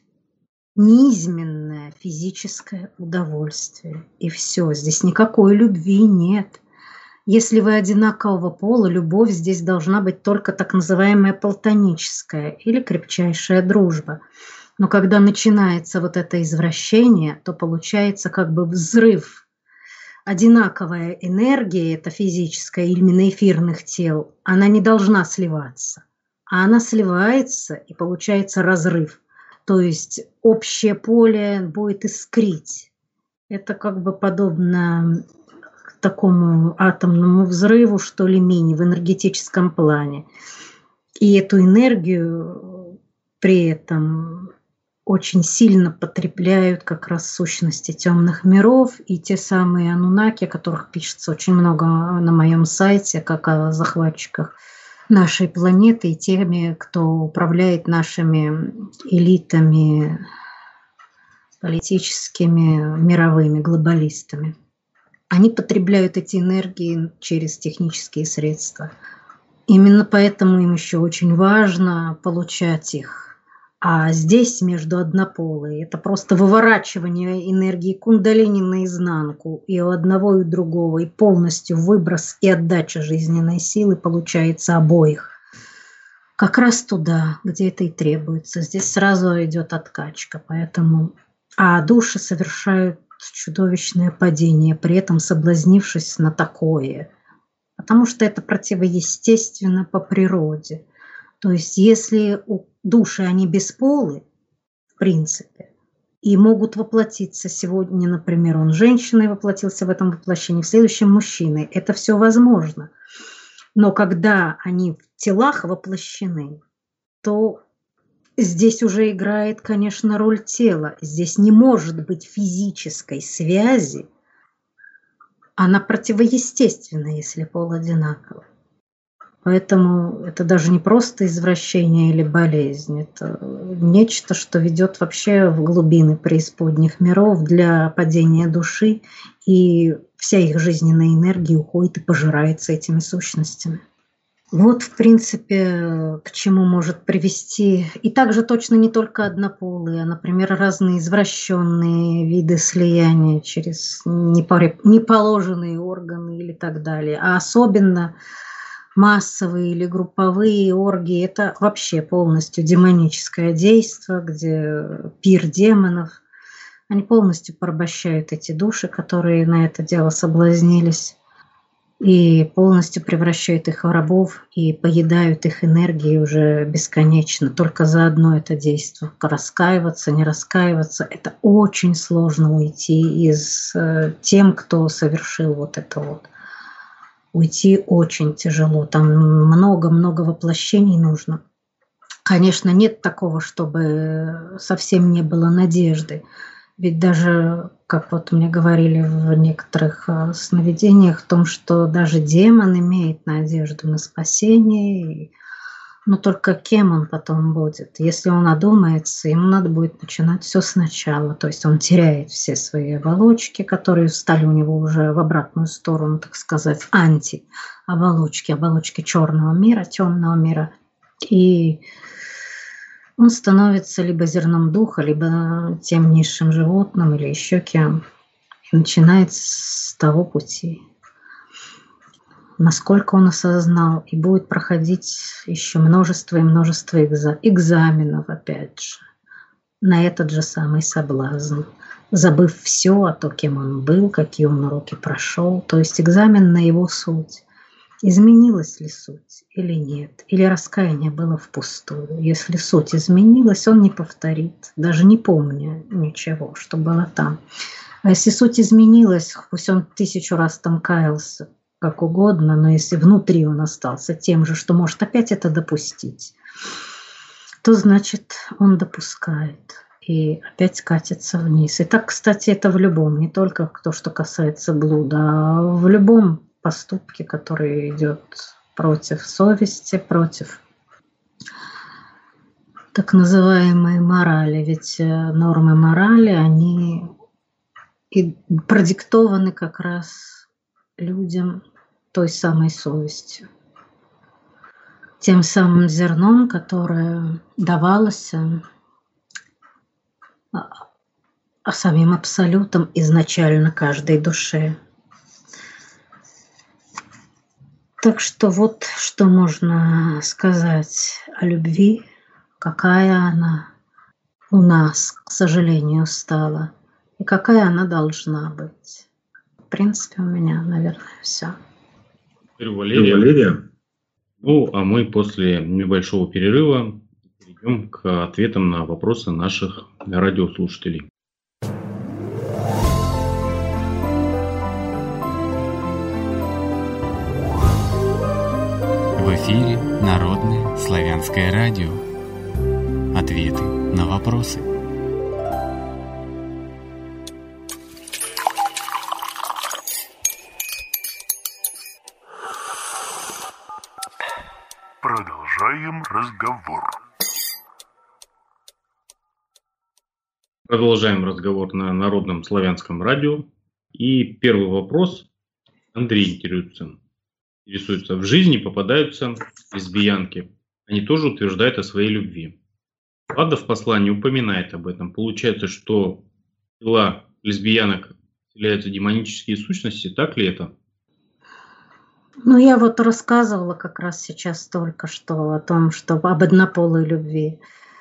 низменное физическое удовольствие. И все, здесь никакой любви нет. Если вы одинакового пола, любовь здесь должна быть только так называемая платоническая или крепчайшая дружба. Но когда начинается вот это извращение, то получается как бы взрыв. Одинаковая энергия, это физическая, именно эфирных тел, она не должна сливаться. А она сливается, и получается разрыв. То есть общее поле будет искрить. Это как бы подобно такому атомному взрыву, что ли, мини в энергетическом плане. И эту энергию при этом очень сильно потребляют как раз сущности темных миров и те самые анунаки, о которых пишется очень много на моем сайте, как о захватчиках нашей планеты и теми, кто управляет нашими элитами, политическими мировыми глобалистами. Они потребляют эти энергии через технические средства. Именно поэтому им еще очень важно получать их. А здесь между однополой это просто выворачивание энергии кундалини наизнанку и у одного, и у другого, и полностью выброс и отдача жизненной силы получается обоих. Как раз туда, где это и требуется. Здесь сразу идет откачка, поэтому... А души совершают чудовищное падение, при этом соблазнившись на такое. Потому что это противоестественно по природе. То есть если у души они бесполы, в принципе, и могут воплотиться сегодня, например, он женщиной воплотился в этом воплощении, в следующем мужчиной, это все возможно. Но когда они в телах воплощены, то здесь уже играет, конечно, роль тела. Здесь не может быть физической связи. Она противоестественна, если пол одинаковый. Поэтому это даже не просто извращение или болезнь. Это нечто, что ведет вообще в глубины преисподних миров для падения души. И вся их жизненная энергия уходит и пожирается этими сущностями. Вот, в принципе, к чему может привести. И также точно не только однополые, а, например, разные извращенные виды слияния через неположенные органы или так далее. А особенно массовые или групповые оргии – это вообще полностью демоническое действо, где пир демонов. Они полностью порабощают эти души, которые на это дело соблазнились, и полностью превращают их в рабов и поедают их энергии уже бесконечно. Только за одно это действо. Раскаиваться, не раскаиваться – это очень сложно уйти из тем, кто совершил вот это вот. Уйти очень тяжело, там много-много воплощений нужно. Конечно, нет такого, чтобы совсем не было надежды. Ведь даже, как вот мне говорили в некоторых сновидениях, в том, что даже демон имеет надежду на спасение, но только кем он потом будет? Если он одумается, ему надо будет начинать все сначала. То есть он теряет все свои оболочки, которые стали у него уже в обратную сторону, так сказать, антиоболочки, оболочки черного мира, темного мира. И он становится либо зерном духа, либо тем низшим животным, или еще кем. И начинает с того пути. Насколько он осознал, и будет проходить еще множество и множество экзаменов, опять же, на этот же самый соблазн, забыв все о том, кем он был, какие он уроки прошел, то есть экзамен на его суть. Изменилась ли суть или нет, или раскаяние было впустую. Если суть изменилась, он не повторит, даже не помня ничего, что было там. А если суть изменилась, пусть он 1000 раз там каялся, как угодно, но если внутри он остался тем же, что может опять это допустить, то значит он допускает и опять катится вниз. И так, кстати, это в любом, не только то, что касается блуда, а в любом поступке, который идет против совести, против так называемой морали. Ведь нормы морали, они и продиктованы как раз людям той самой совестью. Тем самым зерном, которое давалось самим абсолютом изначально каждой душе. Так что вот что можно сказать о любви, какая она у нас, к сожалению, стала, и какая она должна быть. В принципе, у меня, наверное, все. Валерия. Ну, а мы после небольшого перерыва перейдем к ответам на вопросы наших радиослушателей. В эфире Народное славянское радио. Ответы на вопросы. Продолжаем разговор. Продолжаем разговор на Народном славянском радио. И первый вопрос. Андрей интересуется. В жизни попадаются лесбиянки. Они тоже утверждают о своей любви. Ада в послании упоминает об этом. Получается, что тела лесбиянок являются демонические сущности. Так ли это? Ну, я вот рассказывала как раз сейчас только что о том, что об однополой любви.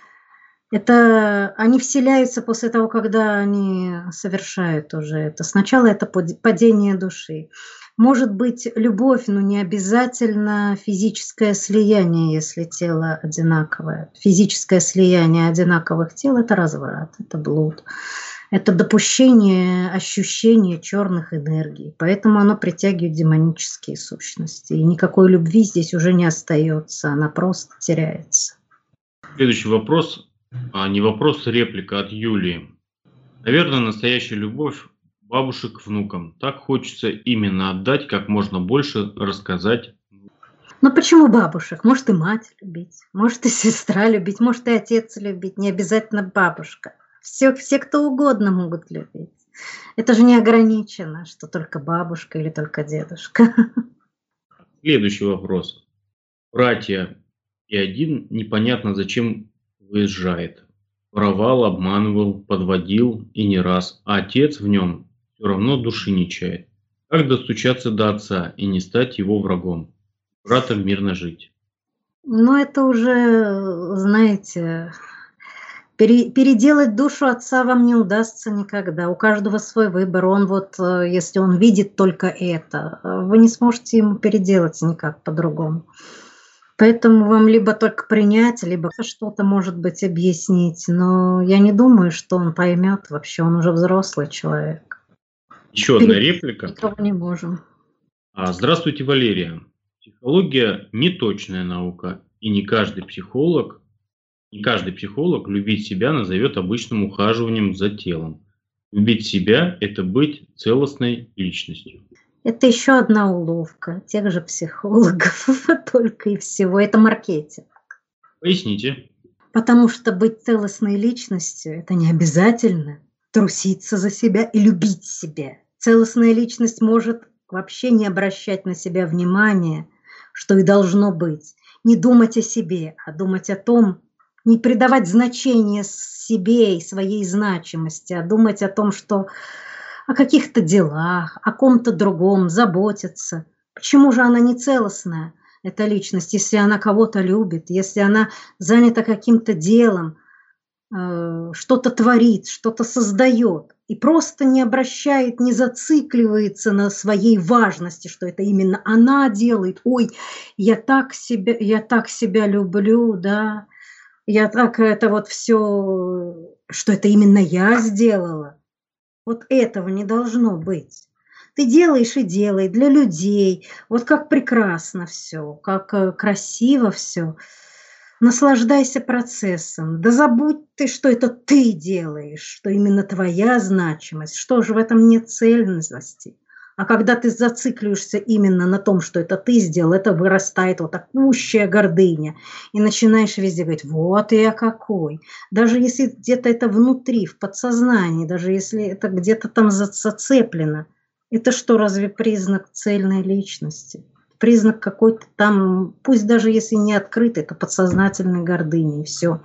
Это они вселяются после того, когда они совершают уже это. Сначала это падение души. Может быть, любовь, но не обязательно физическое слияние, если тело одинаковое. Физическое слияние одинаковых тел – это разврат, это блуд. Это допущение ощущения черных энергий. Поэтому оно притягивает демонические сущности. И никакой любви здесь уже не остается, она просто теряется. Следующий вопрос. Не вопрос, реплика от Юлии. Наверное, настоящая любовь бабушек к внукам. Так хочется именно отдать, как можно больше рассказать. Ну почему бабушек? Может и мать любить, может и сестра любить, может и отец любить. Не обязательно бабушка. Все, кто угодно могут любить. Это же не ограничено, что только бабушка или только дедушка. Следующий вопрос. Братья и один непонятно зачем выезжает. Воровал, обманывал, подводил и не раз. А отец в нем все равно души не чает. Как достучаться до отца и не стать его врагом? Братом мирно жить. Ну это уже, знаете... Переделать душу отца вам не удастся никогда. У каждого свой выбор. Он вот, если он видит только это, вы не сможете ему переделать никак по-другому. Поэтому вам либо только принять, либо что-то, может быть, объяснить. Но я не думаю, что он поймет вообще. Он уже взрослый человек. Еще одна реплика. Никого не можем. Здравствуйте, Валерия. Психология не точная наука, и не каждый психолог любить себя назовет обычным ухаживанием за телом. Любить себя – это быть целостной личностью. Это еще одна уловка тех же психологов, только и всего. Это маркетинг. Поясните. Потому что быть целостной личностью – это не обязательно труситься за себя и любить себя. Целостная личность может вообще не обращать на себя внимания, что и должно быть. Не думать о себе, а думать о том, не придавать значения себе и своей значимости, а думать о том, что о каких-то делах, о ком-то другом, заботиться. Почему же она не целостная, эта личность, если она кого-то любит, если она занята каким-то делом, что-то творит, что-то создает, и просто не обращает, не зацикливается на своей важности, что это именно она делает. Ой, я так себя люблю, да. Я так это вот все, что это именно я сделала. Вот этого не должно быть. Ты делаешь и делай для людей. Вот как прекрасно все, как красиво все. Наслаждайся процессом. Да забудь ты, что это ты делаешь, что именно твоя значимость. Что же в этом нет цельности? А когда ты зацикливаешься именно на том, что это ты сделал, это вырастает вот такущая гордыня. И начинаешь везде говорить, вот я какой. Даже если где-то это внутри, в подсознании, даже если это где-то там зацеплено, это что, разве признак цельной личности? Признак какой-то там, пусть даже если не открытый, это подсознательной гордыни, и все.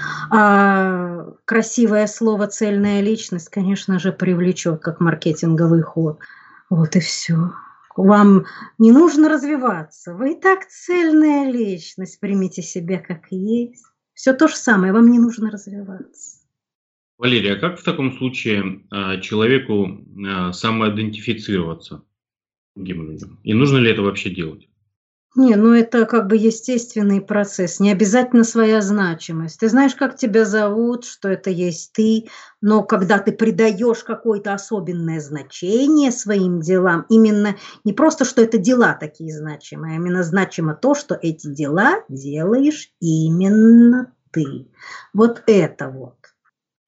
А красивое слово «цельная личность», конечно же, привлечет как маркетинговый ход. Вот и все. Вам не нужно развиваться. Вы и так цельная личность. Примите себя как есть. Все то же самое. Вам не нужно развиваться. Валерия, а как в таком случае человеку самоидентифицироваться другим людям? И нужно ли это вообще делать? Не, ну это как бы естественный процесс, не обязательно своя значимость. Ты знаешь, как тебя зовут, что это есть ты, но когда ты придаешь какое-то особенное значение своим делам, именно не просто, что это дела такие значимые, а именно значимо то, что эти дела делаешь именно ты. Вот это вот.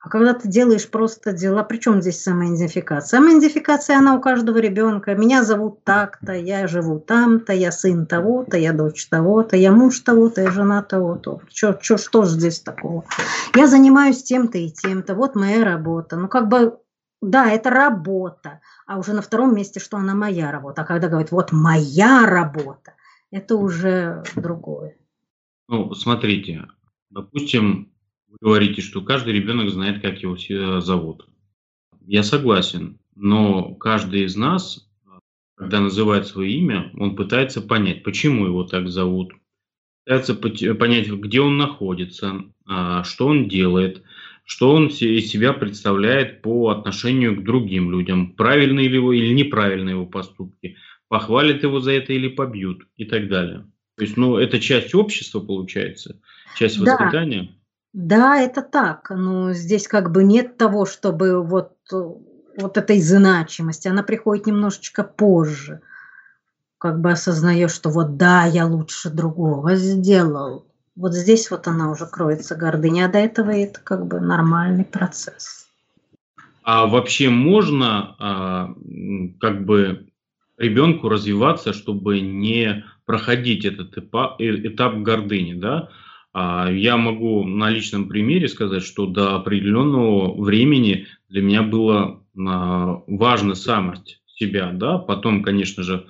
А когда ты делаешь просто дела, при чем здесь самоидентификация? Самоидентификация, она у каждого ребенка. Меня зовут так-то, я живу там-то, я сын того-то, я дочь того-то, я муж того-то, я жена того-то. Что ж здесь такого? Я занимаюсь тем-то и тем-то, вот моя работа. Ну, как бы, да, это работа. А уже на втором месте, что она моя работа. А когда говорят, вот моя работа, это уже другое. Ну, смотрите, допустим, вы говорите, что каждый ребенок знает, как его зовут. Я согласен, но каждый из нас, когда называет свое имя, он пытается понять, почему его так зовут, пытается понять, где он находится, что он делает, что он из себя представляет по отношению к другим людям, правильные ли его или неправильные его поступки, похвалят его за это или побьют и так далее. То есть, ну, это часть общества, получается, часть Да, воспитания. да, это так. Но здесь как бы нет того, чтобы вот этой значимости. Она приходит немножечко позже. Как бы осознаешь, что вот да, я лучше другого сделал. Вот здесь вот она уже кроется гордыня, а до этого это как бы нормальный процесс. А вообще можно как бы ребенку развиваться, чтобы не проходить этот этап гордыни, да? Я могу на личном примере сказать, что до определенного времени для меня было важна самость себя, да, потом, конечно же,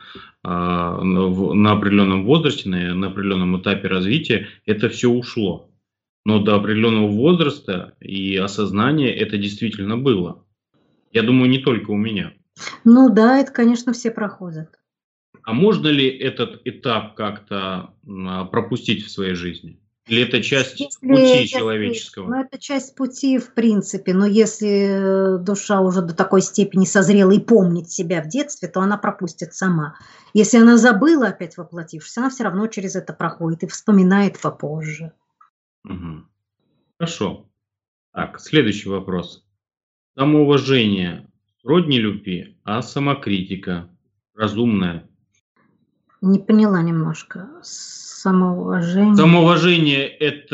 на определенном возрасте, на определенном этапе развития это все ушло. Но до определенного возраста и осознания это действительно было. Я думаю, не только у меня. Ну да, это, конечно, все проходят. А можно ли этот этап как-то пропустить в своей жизни? Или это часть пути человеческого? Ну, это часть пути, в принципе. Но если душа уже до такой степени созрела и помнит себя в детстве, то она пропустит сама. Если она забыла, опять воплотившись, она все равно через это проходит и вспоминает попозже. Угу. Хорошо. Так, следующий вопрос. Самоуважение сродни любви, а самокритика разумная. Не поняла немножко. Самоуважение. Самоуважение –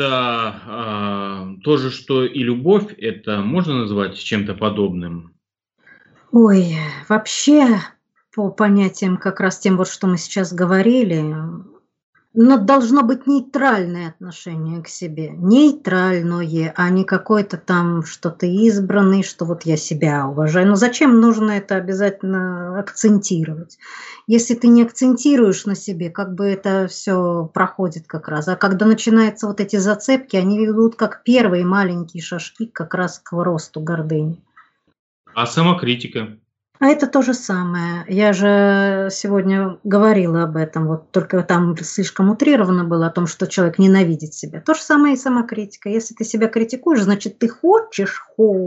это то же, что и любовь. Это можно назвать чем-то подобным? Ой, вообще, по понятиям как раз тем, вот что мы сейчас говорили, но должно быть нейтральное отношение к себе. Нейтральное, а не какое-то там, что ты избранный, что вот я себя уважаю. Но зачем нужно это обязательно акцентировать? Если ты не акцентируешь на себе, как бы это все проходит как раз. А когда начинаются вот эти зацепки, они ведут как первые маленькие шажки как раз к росту гордыни. А самокритика? А это то же самое. Я же сегодня говорила об этом, вот только там слишком утрировано было о том, что человек ненавидит себя. То же самое и самокритика. Если ты себя критикуешь, значит, ты хочешь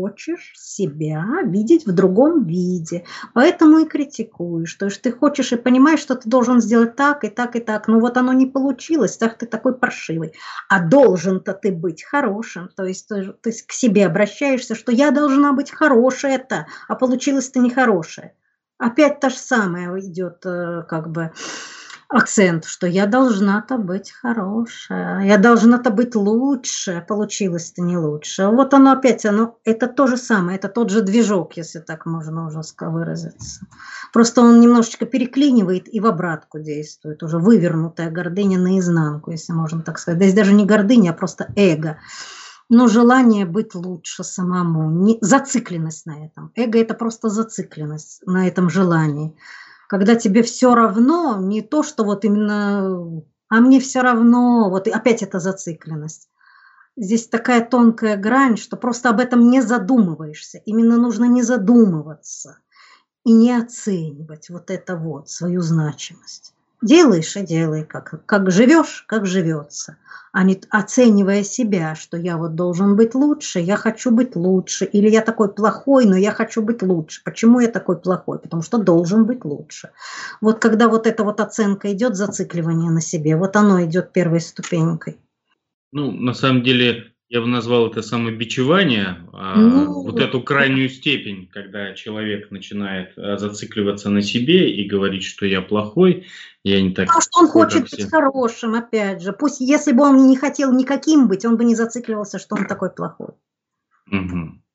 себя видеть в другом виде. Поэтому и критикуешь. То есть ты хочешь и понимаешь, что ты должен сделать так и так и так. Но вот оно не получилось, так ты такой паршивый. А должен-то ты быть хорошим. То есть ты к себе обращаешься, что я должна быть хорошая-то, а получилось-то нехорошее. Опять то же самое идет как бы акцент, что я должна-то быть хорошая, я должна-то быть лучше, получилось-то не лучше. Вот оно опять, это то же самое, это тот же движок, если так можно уже выразиться. Просто он немножечко переклинивает и в обратку действует, уже вывернутая гордыня наизнанку, если можно так сказать. Здесь даже не гордыня, а просто эго. Но желание быть лучше самому, зацикленность на этом. Эго – это просто зацикленность на этом желании. Когда тебе все равно, не то, что вот именно, а мне все равно, вот и опять эта зацикленность. Здесь такая тонкая грань, что просто об этом не задумываешься. Именно нужно не задумываться и не оценивать вот это вот, свою значимость. Делаешь и делай, как живешь, как живется, а не оценивая себя, что я вот должен быть лучше, я хочу быть лучше, или я такой плохой, но я хочу быть лучше. Почему я такой плохой? Потому что должен быть лучше. Вот когда вот эта вот оценка идет, зацикливание на себе, вот оно идет первой ступенькой. Ну, на самом деле, я бы назвал это самобичевание, вот эту крайнюю степень, когда человек начинает зацикливаться на себе и говорить, что я плохой, я не так. Потому что он хочет быть хорошим, опять же. Пусть, если бы он не хотел никаким быть, он бы не зацикливался, что он такой плохой. Угу.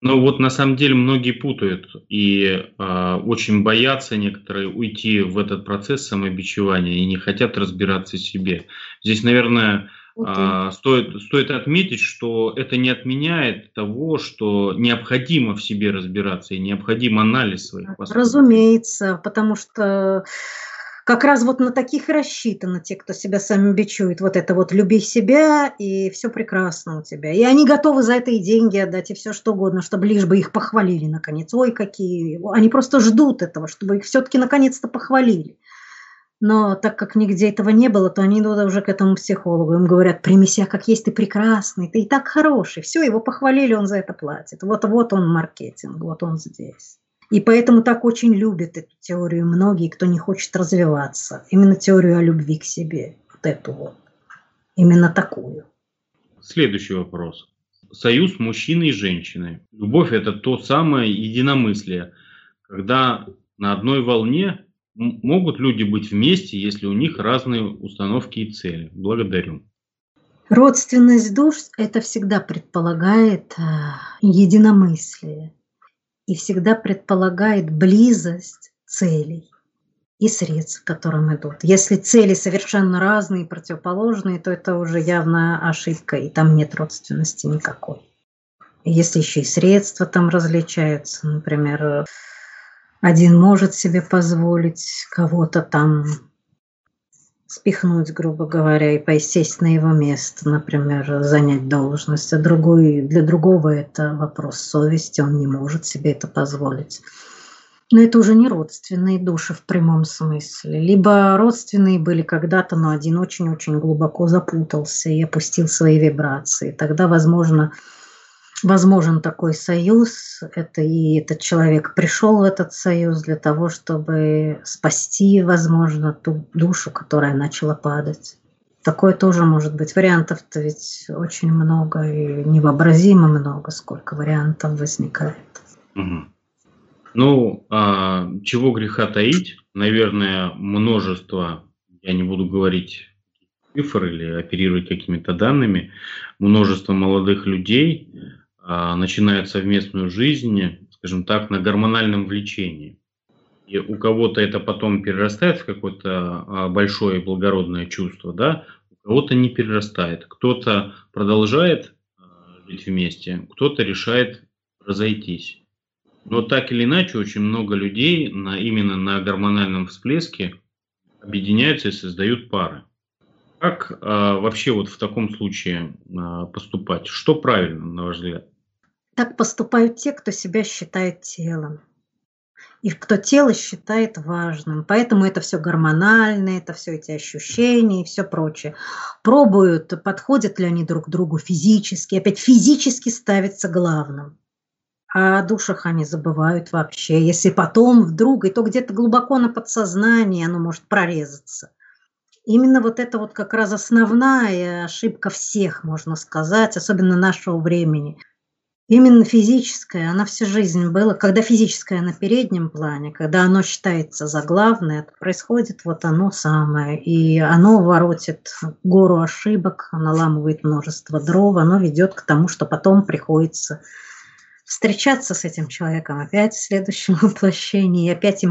Но вот на самом деле многие путают и очень боятся некоторые уйти в этот процесс самобичевания и не хотят разбираться в себе. Здесь, наверное, Путают. стоит отметить, что это не отменяет того, что необходимо в себе разбираться и необходим анализ своих поступков. Разумеется, потому что как раз вот на таких и рассчитаны те, кто себя сами бичует. Вот это вот люби себя, и все прекрасно у тебя. И они готовы за это и деньги отдать, и все что угодно, чтобы лишь бы их похвалили наконец. Ой, какие. Они просто ждут этого, чтобы их все-таки наконец-то похвалили. Но так как нигде этого не было, то они идут уже к этому психологу. Им говорят, прими себя как есть, ты прекрасный, ты и так хороший. Все, его похвалили, он за это платит. Вот он маркетинг, вот он здесь. И поэтому так очень любят эту теорию многие, кто не хочет развиваться. Именно теорию о любви к себе. Вот эту вот. Именно такую. Следующий вопрос. Союз мужчины и женщины. Любовь – это то самое единомыслие, когда на одной волне могут люди быть вместе, если у них разные установки и цели. Благодарю. Родственность душ – это всегда предполагает единомыслие. И всегда предполагает близость целей и средств, к которым идут. Если цели совершенно разные, противоположные, то это уже явно ошибка, и там нет родственности никакой. Если еще и средства там различаются, например, один может себе позволить кого-то там спихнуть, грубо говоря, и посесть на его место, например, занять должность, а для другого это вопрос совести, он не может себе это позволить. Но это уже не родственные души в прямом смысле. Либо родственные были когда-то, но один очень-очень глубоко запутался и опустил свои вибрации. Тогда возможен такой союз, и этот человек пришел в этот союз для того, чтобы спасти, возможно, ту душу, которая начала падать. Такое тоже может быть. Вариантов-то ведь очень много и невообразимо много, сколько вариантов возникает. Угу. Ну, чего греха таить, наверное, множество, я не буду говорить цифр или оперировать какими-то данными, множество молодых людей начинают совместную жизнь, скажем так, на гормональном влечении. И у кого-то это потом перерастает в какое-то большое и благородное чувство, да, у кого-то не перерастает. Кто-то продолжает жить вместе, кто-то решает разойтись. Но так или иначе, очень много людей именно на гормональном всплеске объединяются и создают пары. Как вообще вот в таком случае поступать? Что правильно, на ваш взгляд? Так поступают те, кто себя считает телом. И кто тело считает важным. Поэтому это все гормонально, это все эти ощущения и все прочее. Пробуют, подходят ли они друг к другу физически. Опять физически ставится главным. А о душах они забывают вообще. Если потом вдруг, и то где-то глубоко на подсознании оно может прорезаться. Именно вот это вот как раз основная ошибка всех, можно сказать, особенно нашего времени. Именно физическое, она всю жизнь была, когда физическое на переднем плане, когда оно считается за главное, то происходит вот оно самое. И оно воротит гору ошибок, наламывает множество дров, оно ведет к тому, что потом приходится встречаться с этим человеком опять в следующем воплощении, и опять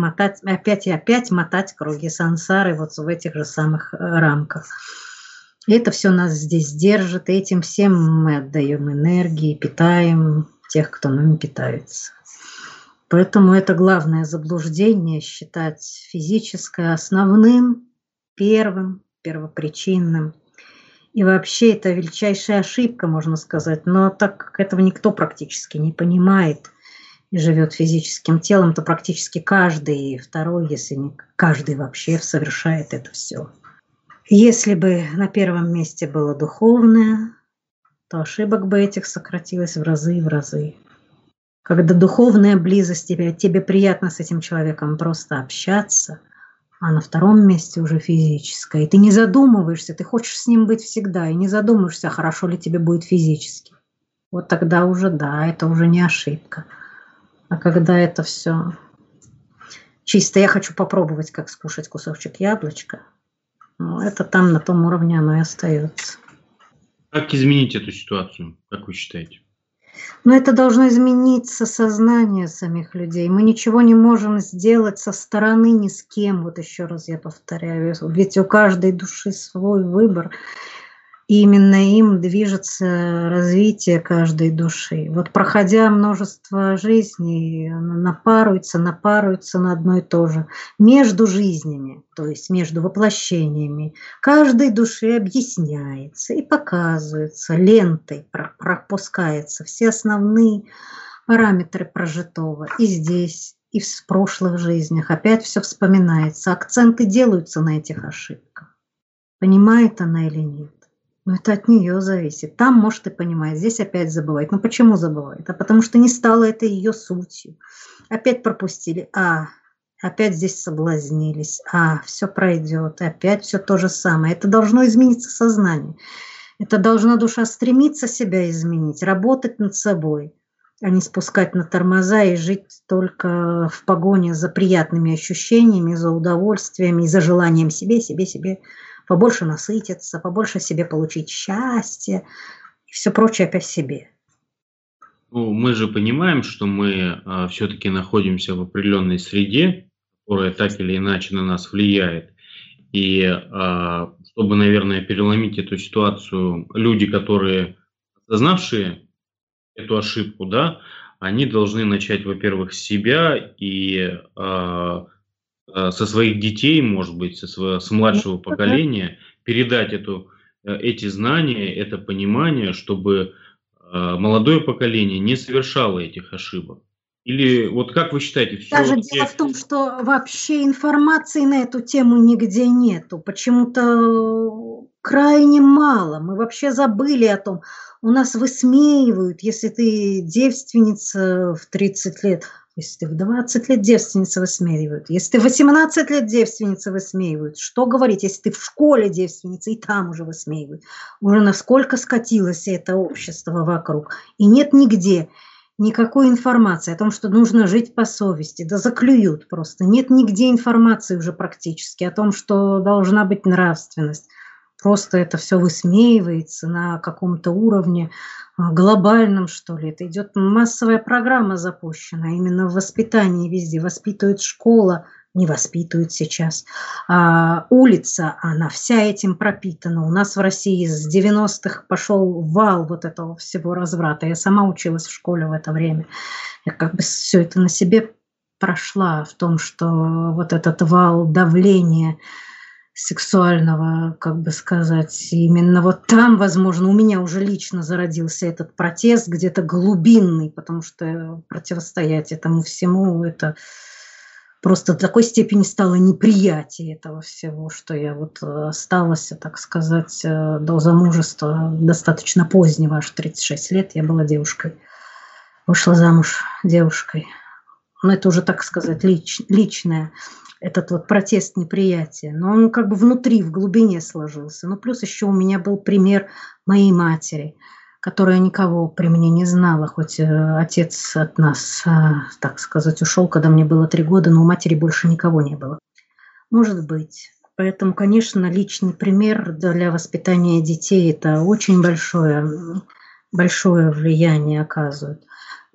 мотать круги сансары вот в этих же самых рамках. И это все нас здесь держит, и этим всем мы отдаем энергии, питаем тех, кто нами питается. Поэтому это главное заблуждение считать физическое основным, первым, первопричинным. И вообще это величайшая ошибка, можно сказать. Но так как этого никто практически не понимает и живет физическим телом, то практически каждый второй, если не каждый вообще, совершает это все. Если бы на первом месте было духовное, то ошибок бы этих сократилось в разы и в разы. Когда духовная близость, тебе приятно с этим человеком просто общаться, а на втором месте уже физическое. И ты не задумываешься, ты хочешь с ним быть всегда, и не задумываешься, хорошо ли тебе будет физически. Вот тогда уже да, это уже не ошибка. А когда это все чисто я хочу попробовать, как скушать кусочек яблочка, это там на том уровне оно и остается. Как изменить эту ситуацию, как вы считаете? Но это должно измениться сознание самих людей. Мы ничего не можем сделать со стороны ни с кем. Вот еще раз я повторяю. Ведь у каждой души свой выбор. И именно им движется развитие каждой души. Вот проходя множество жизней, напарываются на одно и то же. Между жизнями, то есть между воплощениями, каждой души объясняется и показывается, лентой пропускается все основные параметры прожитого. И здесь, и в прошлых жизнях опять все вспоминается. Акценты делаются на этих ошибках. Понимает она или нет? Но это от нее зависит. Там, может, и понимает, здесь опять забывает. Но почему забывает? А потому что не стало это ее сутью. Опять пропустили. Опять здесь соблазнились. Все пройдет. Опять все то же самое. Это должно измениться сознание. Это должна душа стремиться себя изменить, работать над собой, а не спускать на тормоза и жить только в погоне за приятными ощущениями, за удовольствиями и за желанием себе побольше насытиться, побольше себе получить счастье и все прочее опять себе. Ну, мы же понимаем, что мы все-таки находимся в определенной среде, которая так или иначе на нас влияет. И чтобы, наверное, переломить эту ситуацию, люди, которые осознавшие эту ошибку, да, они должны начать, во-первых, с себя и со своих детей, может быть, с младшего поколения, передать эти знания, это понимание, чтобы молодое поколение не совершало этих ошибок. Или вот как вы считаете? Даже дело в том, что вообще информации на эту тему нигде нету. Почему-то крайне мало. Мы вообще забыли о том. У нас высмеивают, если ты девственница в 30 лет, если ты в 20 лет девственница высмеивают, если ты в 18 лет девственница высмеивают. Что говорить, если ты в школе девственница, и там уже высмеивают. Уже насколько скатилось это общество вокруг. И нет нигде никакой информации о том, что нужно жить по совести. Да заклюют просто. Нет нигде информации уже практически о том, что должна быть нравственность. Просто это все высмеивается на каком-то уровне глобальном, что ли. Это идет массовая программа запущена. Именно в воспитании везде. Воспитывает школа, не воспитывают сейчас. Улица, она вся этим пропитана. У нас в России с 90-х пошел вал вот этого всего разврата. Я сама училась в школе в это время. Я как бы все это на себе прошла в том, что вот этот вал давления сексуального, как бы сказать, именно вот там, возможно, у меня уже лично зародился этот протест где-то глубинный, потому что противостоять этому всему, это просто до такой степени стало неприятие этого всего, что я вот осталась, так сказать, до замужества достаточно позднего, аж 36 лет, я была девушкой, вышла замуж девушкой. Но это уже, так сказать, личное. Этот вот протест неприятия, но он как бы внутри, в глубине сложился. Ну, плюс еще у меня был пример моей матери, которая никого при мне не знала, хоть отец от нас, так сказать, ушел, когда мне было 3 года, но у матери больше никого не было. Может быть. Поэтому, конечно, личный пример для воспитания детей – это очень большое влияние оказывает.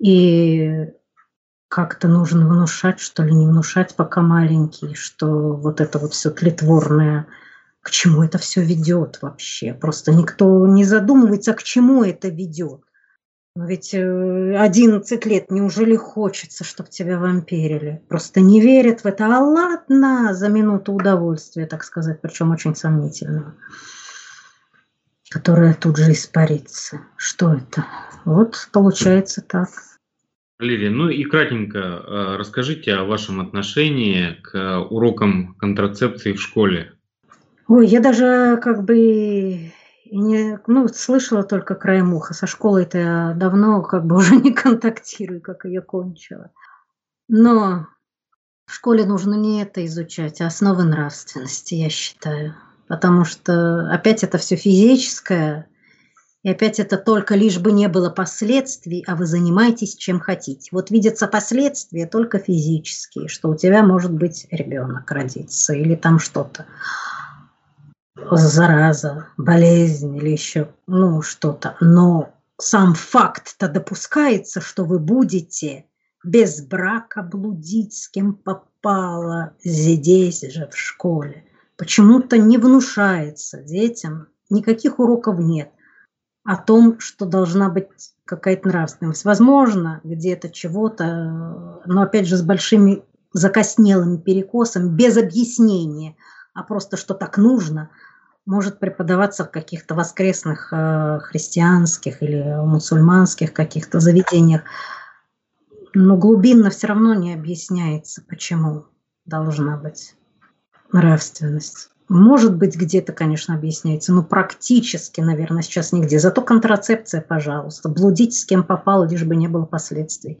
И как-то нужно внушать, что ли, не внушать, пока маленький, что вот это вот все тлетворное, к чему это все ведет вообще. Просто никто не задумывается, к чему это ведет. Но ведь 11 лет, неужели хочется, чтобы тебя вампирили? Просто не верят в это. А ладно, за минуту удовольствия, так сказать, причем очень сомнительного, которое тут же испарится. Что это? Вот получается так. Валерия, ну и кратенько расскажите о вашем отношении к урокам контрацепции в школе. Ой, я даже как бы слышала только краем уха. Со школой-то я давно как бы уже не контактирую, как ее кончила. Но в школе нужно не это изучать, а основы нравственности, я считаю. Потому что опять это все физическое. И опять это только лишь бы не было последствий, а вы занимаетесь чем хотите. Вот видятся последствия только физические, что у тебя может быть ребенок родиться или там что-то. Зараза, болезнь или еще что-то. Но сам факт-то допускается, что вы будете без брака блудить, с кем попало, здесь же, в школе. Почему-то не внушается детям, никаких уроков нет о том, что должна быть какая-то нравственность. Возможно, где-то чего-то, но опять же с большими закоснелыми перекосами, без объяснения, а просто что так нужно, может преподаваться в каких-то воскресных христианских или мусульманских каких-то заведениях. Но глубинно все равно не объясняется, почему должна быть нравственность. Может быть, где-то, конечно, объясняется, но практически, наверное, сейчас нигде. Зато контрацепция, пожалуйста. Блудить с кем попало, лишь бы не было последствий.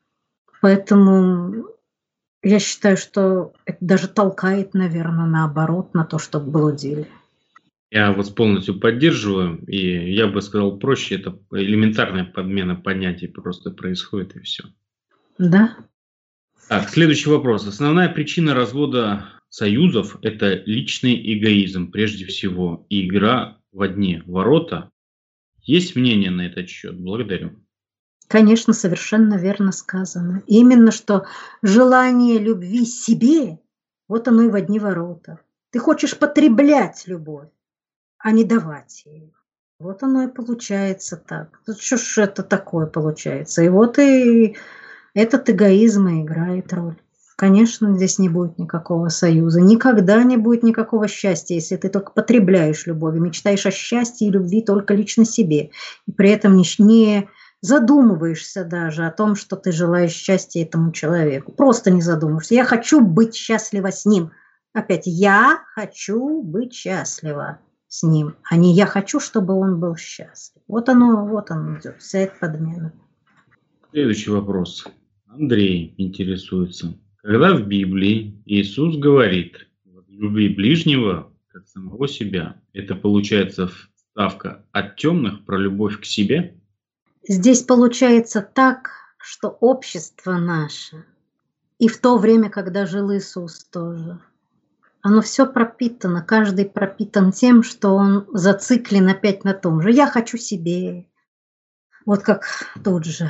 Поэтому я считаю, что это даже толкает, наверное, наоборот, на то, чтобы блудили. Я вас полностью поддерживаю, и я бы сказал проще, это элементарная подмена понятий просто происходит, и все. Да. Так, следующий вопрос. Основная причина развода союзов – это личный эгоизм прежде всего и игра в одни ворота. Есть мнение на этот счет? Благодарю. Конечно, совершенно верно сказано. Именно что желание любви себе, вот оно и в одни ворота. Ты хочешь потреблять любовь, а не давать ее. Вот оно и получается так. Что ж это такое получается? И вот и этот эгоизм и играет роль. Конечно, здесь не будет никакого союза. Никогда не будет никакого счастья, если ты только потребляешь любовь и мечтаешь о счастье и любви только лично себе. И при этом не задумываешься даже о том, что ты желаешь счастья этому человеку. Просто не задумываешься. Я хочу быть счастлива с ним. Опять, я хочу быть счастлива с ним, а не я хочу, чтобы он был счастлив. Вот оно идет, вся эта подмена. Следующий вопрос. Андрей интересуется. Когда в Библии Иисус говорит «люби ближнего, как самого себя», это получается вставка от темных про любовь к себе? Здесь получается так, что общество наше, и в то время, когда жил Иисус тоже, оно все пропитано, каждый пропитан тем, что он зациклен опять на том же. Я хочу себе, вот как тут же,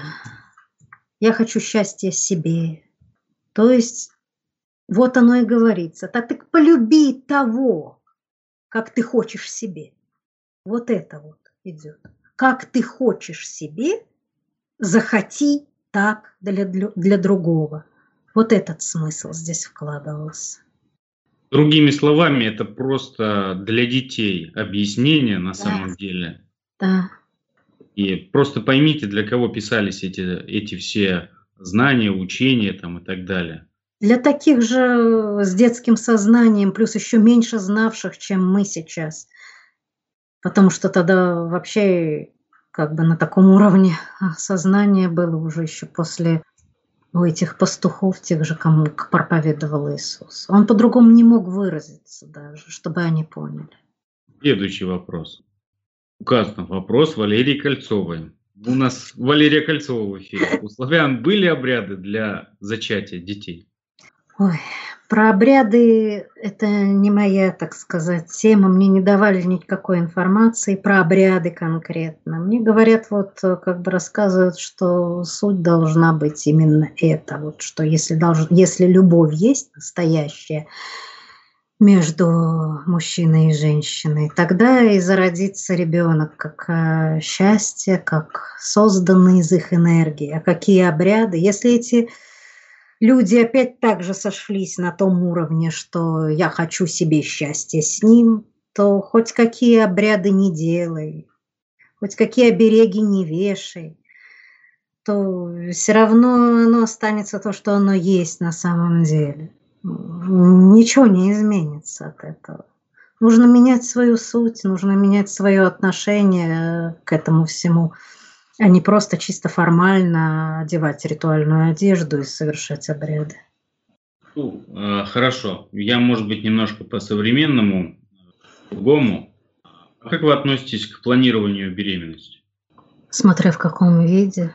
я хочу счастья себе. То есть вот оно и говорится. Так полюби того, как ты хочешь себе. Вот это вот идет. Как ты хочешь себе, захоти так для другого. Вот этот смысл здесь вкладывался. Другими словами, это просто для детей объяснение на самом деле. Да. И просто поймите, для кого писались эти все знания, учения там, и так далее. Для таких же с детским сознанием, плюс еще меньше знавших, чем мы сейчас. Потому что тогда вообще как бы на таком уровне сознания было уже еще после у этих пастухов, тех же, кому проповедовал Иисус. Он по-другому не мог выразиться даже, чтобы они поняли. Следующий вопрос. Указан вопрос Валерии Кольцовой. У нас Валерия Кольцова в эфире. У славян были обряды для зачатия детей? Ой, про обряды это не моя, так сказать, тема. Мне не давали никакой информации про обряды конкретно. Мне говорят, вот как бы рассказывают, что суть должна быть именно это. Вот что если любовь есть настоящая между мужчиной и женщиной, тогда и зародится ребенок как счастье, как созданный из их энергии. А какие обряды? Если эти люди опять так же сошлись на том уровне, что я хочу себе счастья с ним, то хоть какие обряды не делай, хоть какие обереги не вешай, то все равно оно останется то, что оно есть на самом деле. Ничего не изменится от этого. Нужно менять свою суть, нужно менять свое отношение к этому всему, а не просто чисто формально одевать ритуальную одежду и совершать обряды. Хорошо. Я, может быть, немножко по-современному, другому. Как вы относитесь к планированию беременности? Смотря в каком виде.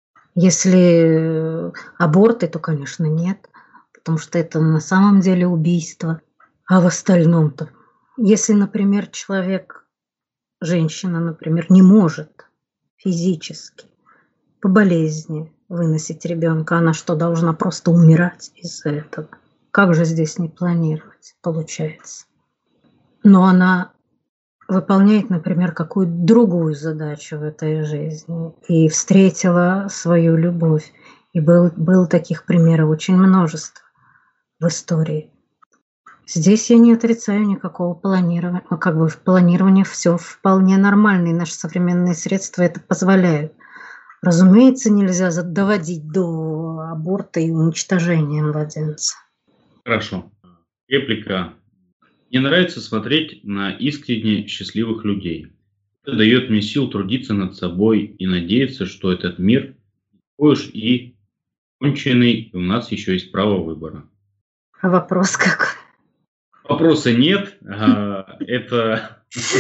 Если аборты, то, конечно, нет. Потому что это на самом деле убийство. А в остальном-то, если, например, женщина, например, не может физически, по болезни выносить ребенка. Она что, должна просто умирать из-за этого? Как же здесь не планировать, получается? Но она выполняет, например, какую-то другую задачу в этой жизни и встретила свою любовь. И было таких примеров очень множество в истории. Здесь я не отрицаю никакого планирования. Ну, как бы в планировании все вполне нормально, и наши современные средства это позволяют. Разумеется, нельзя доводить до аборта и уничтожения младенца. Хорошо. Реплика. Мне нравится смотреть на искренне счастливых людей. Это дает мне сил трудиться над собой и надеяться, что этот мир такой уж и конченый, и у нас еще есть право выбора. А вопрос какой? Вопроса нет. Это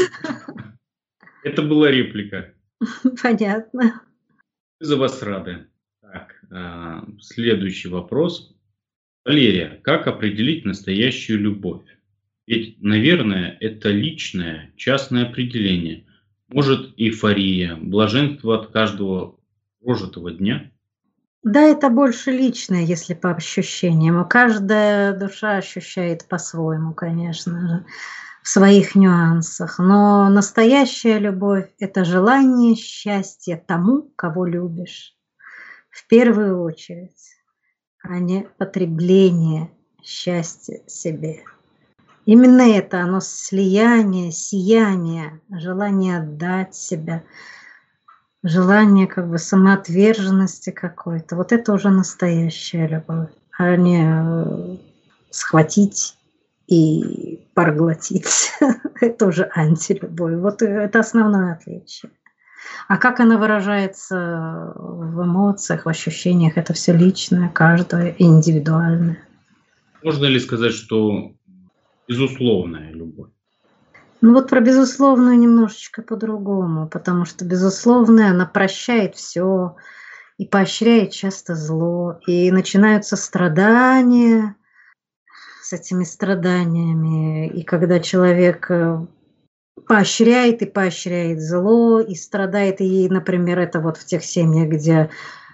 была реплика. Понятно. Мы за вас рады. Так, следующий вопрос. Валерия, как определить настоящую любовь? Ведь, наверное, это личное, частное определение. Может, эйфория, блаженство от каждого прожитого дня? Да, это больше личное, если по ощущениям. Каждая душа ощущает по-своему, конечно же, в своих нюансах. Но настоящая любовь – это желание счастья тому, кого любишь. В первую очередь, а не потребление счастья себе. Именно это, оно слияние, сияние, желание отдать себя, желание как бы самоотверженности какой-то. Вот это уже настоящая любовь, а не схватить и проглотить. Это уже антилюбовь. Вот это основное отличие. А как она выражается в эмоциях, в ощущениях, это все личное, каждое индивидуальное. Можно ли сказать, что безусловная любовь? Ну вот про безусловную немножечко по-другому, потому что безусловная, она прощает все и поощряет часто зло, и начинаются страдания с этими страданиями, и когда человек поощряет и поощряет зло, и страдает, и, например, это вот в тех семьях, где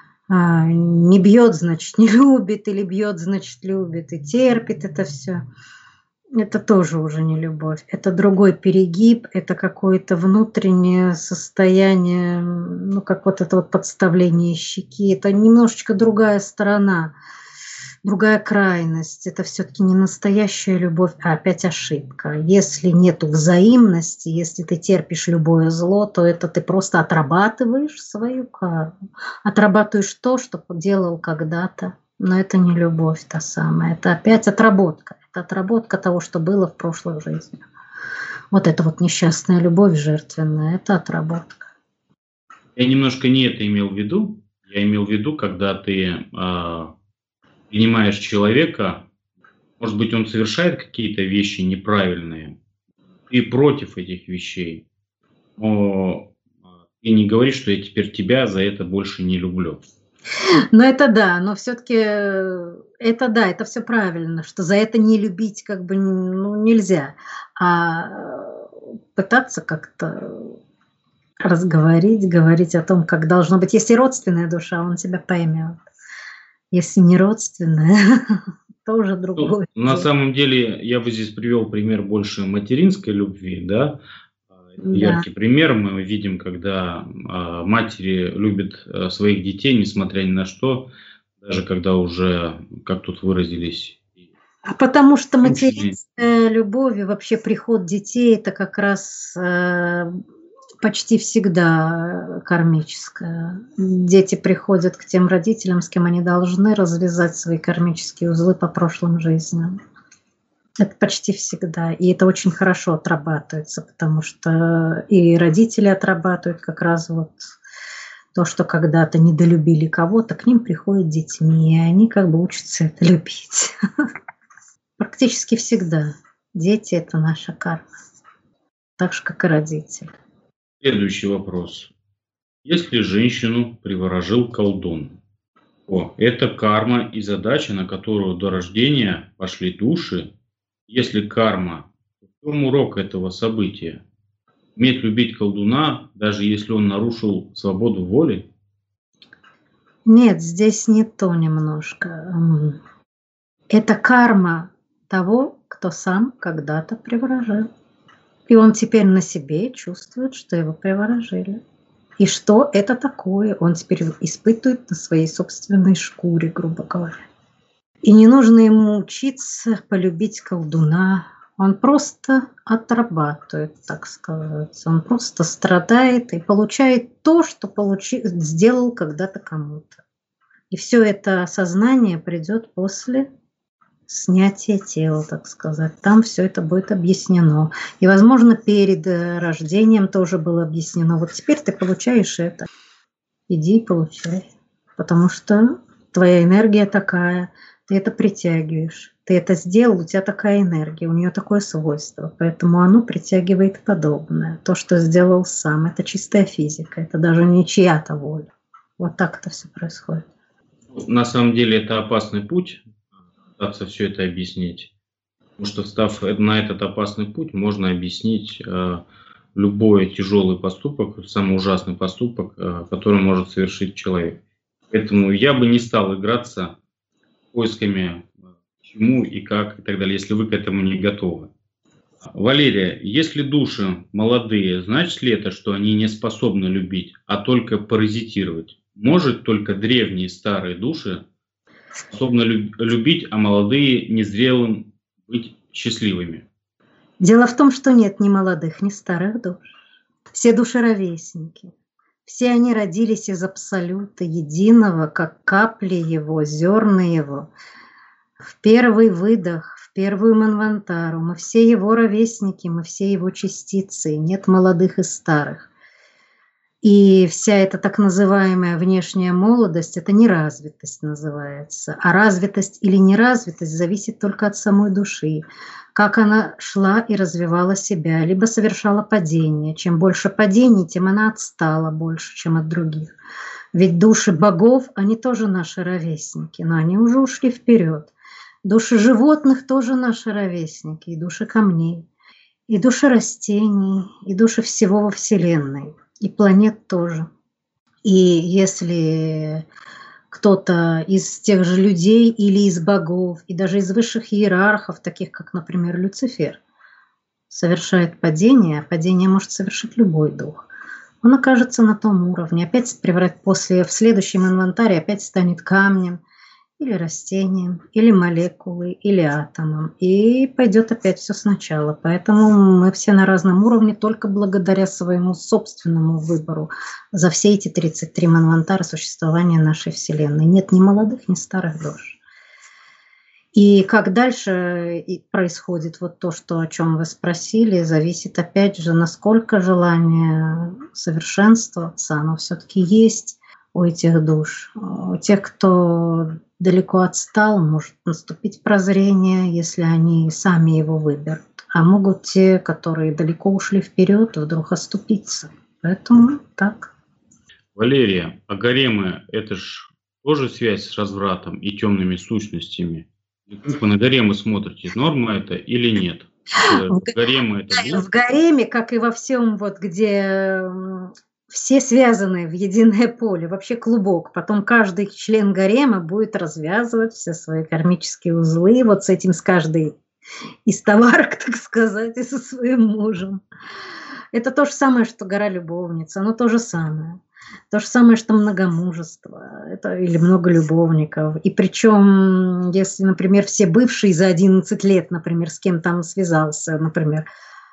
не бьет, значит, не любит, или бьет, значит, любит, и терпит это все. Это тоже уже не любовь. Это другой перегиб, это какое-то внутреннее состояние, ну, как вот это вот подставление щеки. Это немножечко другая сторона, другая крайность. Это все-таки не настоящая любовь, а опять ошибка. Если нету взаимности, если ты терпишь любое зло, то это ты просто отрабатываешь свою карму. Отрабатываешь то, что делал когда-то. Но это не любовь та самая. Это опять отработка. Это отработка того, что было в прошлых жизнях. Вот это вот несчастная любовь жертвенная, это отработка. Я немножко не это имел в виду. Я имел в виду, когда ты принимаешь человека, может быть, он совершает какие-то вещи неправильные, ты против этих вещей, но ты не говоришь, что я теперь тебя за это больше не люблю. Но это да, но все-таки это да, это все правильно, что за это не любить как бы нельзя, а пытаться как-то разговорить, говорить о том, как должно быть. Если родственная душа, он тебя поймет. Если не родственная, то уже другое. На самом деле, я бы здесь привел пример больше материнской любви, да? Яркий пример мы видим, когда матери любят своих детей, несмотря ни на что, даже когда уже, как тут выразились. А потому что материнская любовь и вообще приход детей – это как раз почти всегда кармическая. Дети приходят к тем родителям, с кем они должны развязать свои кармические узлы по прошлым жизням. Это почти всегда. И это очень хорошо отрабатывается, потому что и родители отрабатывают как раз вот то, что когда-то недолюбили кого-то, к ним приходят детьми, и они как бы учатся это любить. Практически всегда. Дети – это наша карма. Так же, как и родители. Следующий вопрос. Если женщину приворожил колдун, это карма и задача, на которую до рождения пошли души. Если карма, то в чем урок этого события? Уметь любить колдуна, даже если он нарушил свободу воли? Нет, здесь не то немножко. Это карма того, кто сам когда-то приворожил. И он теперь на себе чувствует, что его приворожили. И что это такое, он теперь испытывает на своей собственной шкуре, грубо говоря. И не нужно ему учиться полюбить колдуна. Он просто отрабатывает, так сказать. Он просто страдает и получает то, что сделал когда-то кому-то. И все это осознание придет после снятия тела, так сказать. Там все это будет объяснено. И, возможно, перед рождением тоже было объяснено. Вот теперь ты получаешь это. Иди и получай. Потому что твоя энергия такая, ты это притягиваешь. Ты это сделал, у тебя такая энергия, у нее такое свойство. Поэтому оно притягивает подобное. То, что сделал сам, это чистая физика. Это даже не чья-то воля. Вот так это все происходит. На самом деле это опасный путь, пытаться все это объяснить. Потому что, встав на этот опасный путь, можно объяснить любой тяжелый поступок, самый ужасный поступок, который может совершить человек. Поэтому я бы не стал играться поисками чему и как и так далее, если вы к этому не готовы. Валерия, если души молодые, значит ли это, что они не способны любить, а только паразитировать? Может только древние старые души способны любить, а молодые незрелым быть счастливыми? Дело в том, что нет ни молодых, ни старых душ. Все души ровесники. Все они родились из абсолюта единого, как капли его, зерна его. В первый выдох, в первую манвантару мы все его ровесники, мы все его частицы. Нет молодых и старых. И вся эта так называемая внешняя молодость – это неразвитость называется. А развитость или неразвитость зависит только от самой души. Как она шла и развивала себя, либо совершала падение. Чем больше падений, тем она отстала больше, чем от других. Ведь души богов, они тоже наши ровесники, но они уже ушли вперед. Души животных тоже наши ровесники, и души камней, и души растений, и души всего во Вселенной. И планет тоже. И если кто-то из тех же людей или из богов, и даже из высших иерархов, таких как, например, Люцифер, совершает падение, а падение может совершить любой дух, он окажется на том уровне, опять в следующем инвентаре опять станет камнем, или растением, или молекулой, или атомом. И пойдет опять все сначала. Поэтому мы все на разном уровне только благодаря своему собственному выбору за все эти 33 манвантара существования нашей Вселенной. Нет ни молодых, ни старых душ. И как дальше происходит вот то, о чем вы спросили, зависит опять же, насколько желание совершенствоваться, оно все-таки есть у этих душ. У тех, кто далеко отстал, может наступить прозрение, если они сами его выберут. А могут те, которые далеко ушли вперед, вдруг оступиться. Поэтому так. Валерия, а гаремы – это ж тоже связь с развратом и темными сущностями? Как вы на гаремы смотрите, норма это или нет? Гаремы это в гареме, как и во всем, где все связаны в единое поле, вообще клубок. Потом каждый член гарема будет развязывать все свои кармические узлы, с этим, с каждой из товарок, так сказать, и со своим мужем. Это то же самое, что гора любовниц, оно то же самое. То же самое, что многомужество, или много любовников. И причем, если, например, все бывшие за 11 лет, например, с кем там связался, например,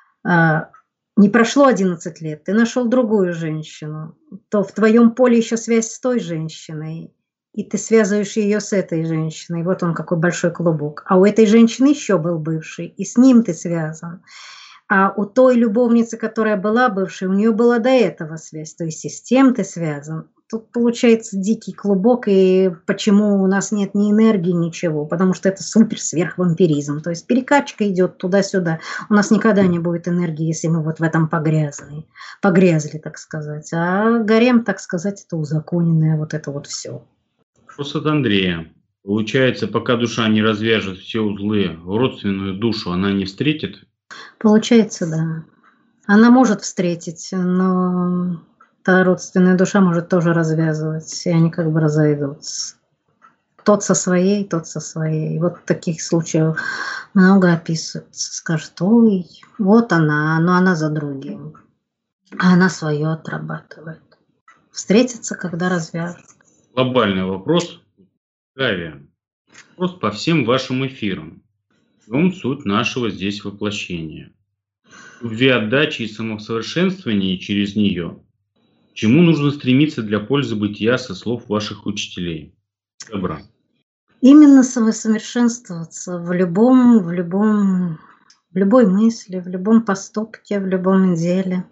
не прошло 11 лет, ты нашел другую женщину, то в твоем поле еще связь с той женщиной, и ты связываешь ее с этой женщиной. Вот он какой большой клубок. А у этой женщины еще был бывший, и с ним ты связан. А у той любовницы, которая была бывшей, у нее была до этого связь, то есть и с тем ты связан. Тут получается дикий клубок, и почему у нас нет ни энергии, ничего, потому что это супер-сверхвампиризм. То есть перекачка идет туда-сюда. У нас никогда не будет энергии, если мы в этом погрязли, так сказать. А гарем, так сказать, это узаконенное это все. Вопрос от Андрея. Получается, пока душа не развяжет все узлы, родственную душу она не встретит? Получается, да. Она может встретить, но та родственная душа может тоже развязывать, и они как бы разойдутся. Тот со своей, тот со своей. Вот таких случаев много описывается. Скажет, ой, вот она, но она за другим. А она свое отрабатывает. Встретится, когда развяжут. Глобальный вопрос. Гавия. Вопрос по всем вашим эфирам. В чем суть нашего здесь воплощения? Любви, отдачи и самосовершенствования через нее. К чему нужно стремиться для пользы бытия со слов ваших учителей? Добра. Именно самосовершенствоваться в любой мысли, в любом поступке, в любом деле.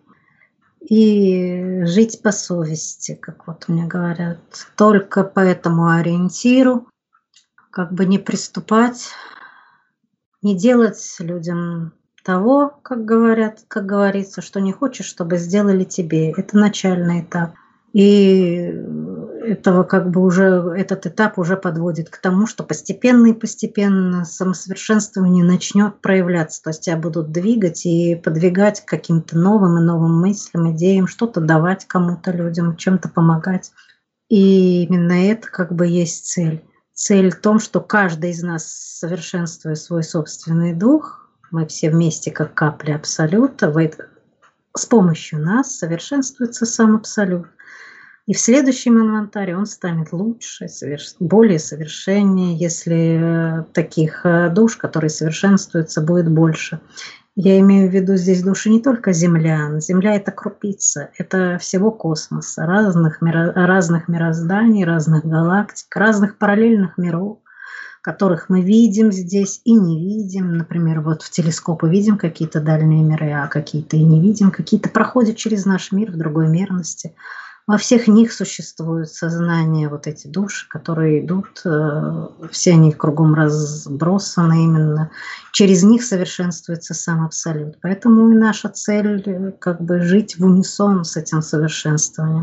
И жить по совести, как вот мне говорят. Только по этому ориентиру, как бы не приступать, не делать людям того, как говорят, как говорится, что не хочешь, чтобы сделали тебе. Это начальный этап. И этого как бы уже, этот этап уже подводит к тому, что постепенно и постепенно самосовершенствование начнет проявляться. То есть тебя будут двигать и подвигать к каким-то новым и новым мыслям, идеям, что-то давать кому-то людям, чем-то помогать. И именно это как бы есть цель. Цель в том, что каждый из нас, совершенствуя свой собственный дух, мы все вместе как капли абсолюта, с помощью нас совершенствуется сам абсолют. И в следующем инвентаре он станет лучше, более совершеннее, если таких душ, которые совершенствуются, будет больше. Я имею в виду здесь души не только землян. Земля – это крупица, это всего космоса, разных мирозданий, разных галактик, разных параллельных миров, которых мы видим здесь и не видим. Например, вот в телескопы видим какие-то дальние миры, а какие-то и не видим. Какие-то проходят через наш мир в другой мерности. Во всех них существуют сознания, вот эти души, которые идут, все они кругом разбросаны именно. Через них совершенствуется сам абсолют. Поэтому и наша цель как бы жить в унисон с этим совершенствованием,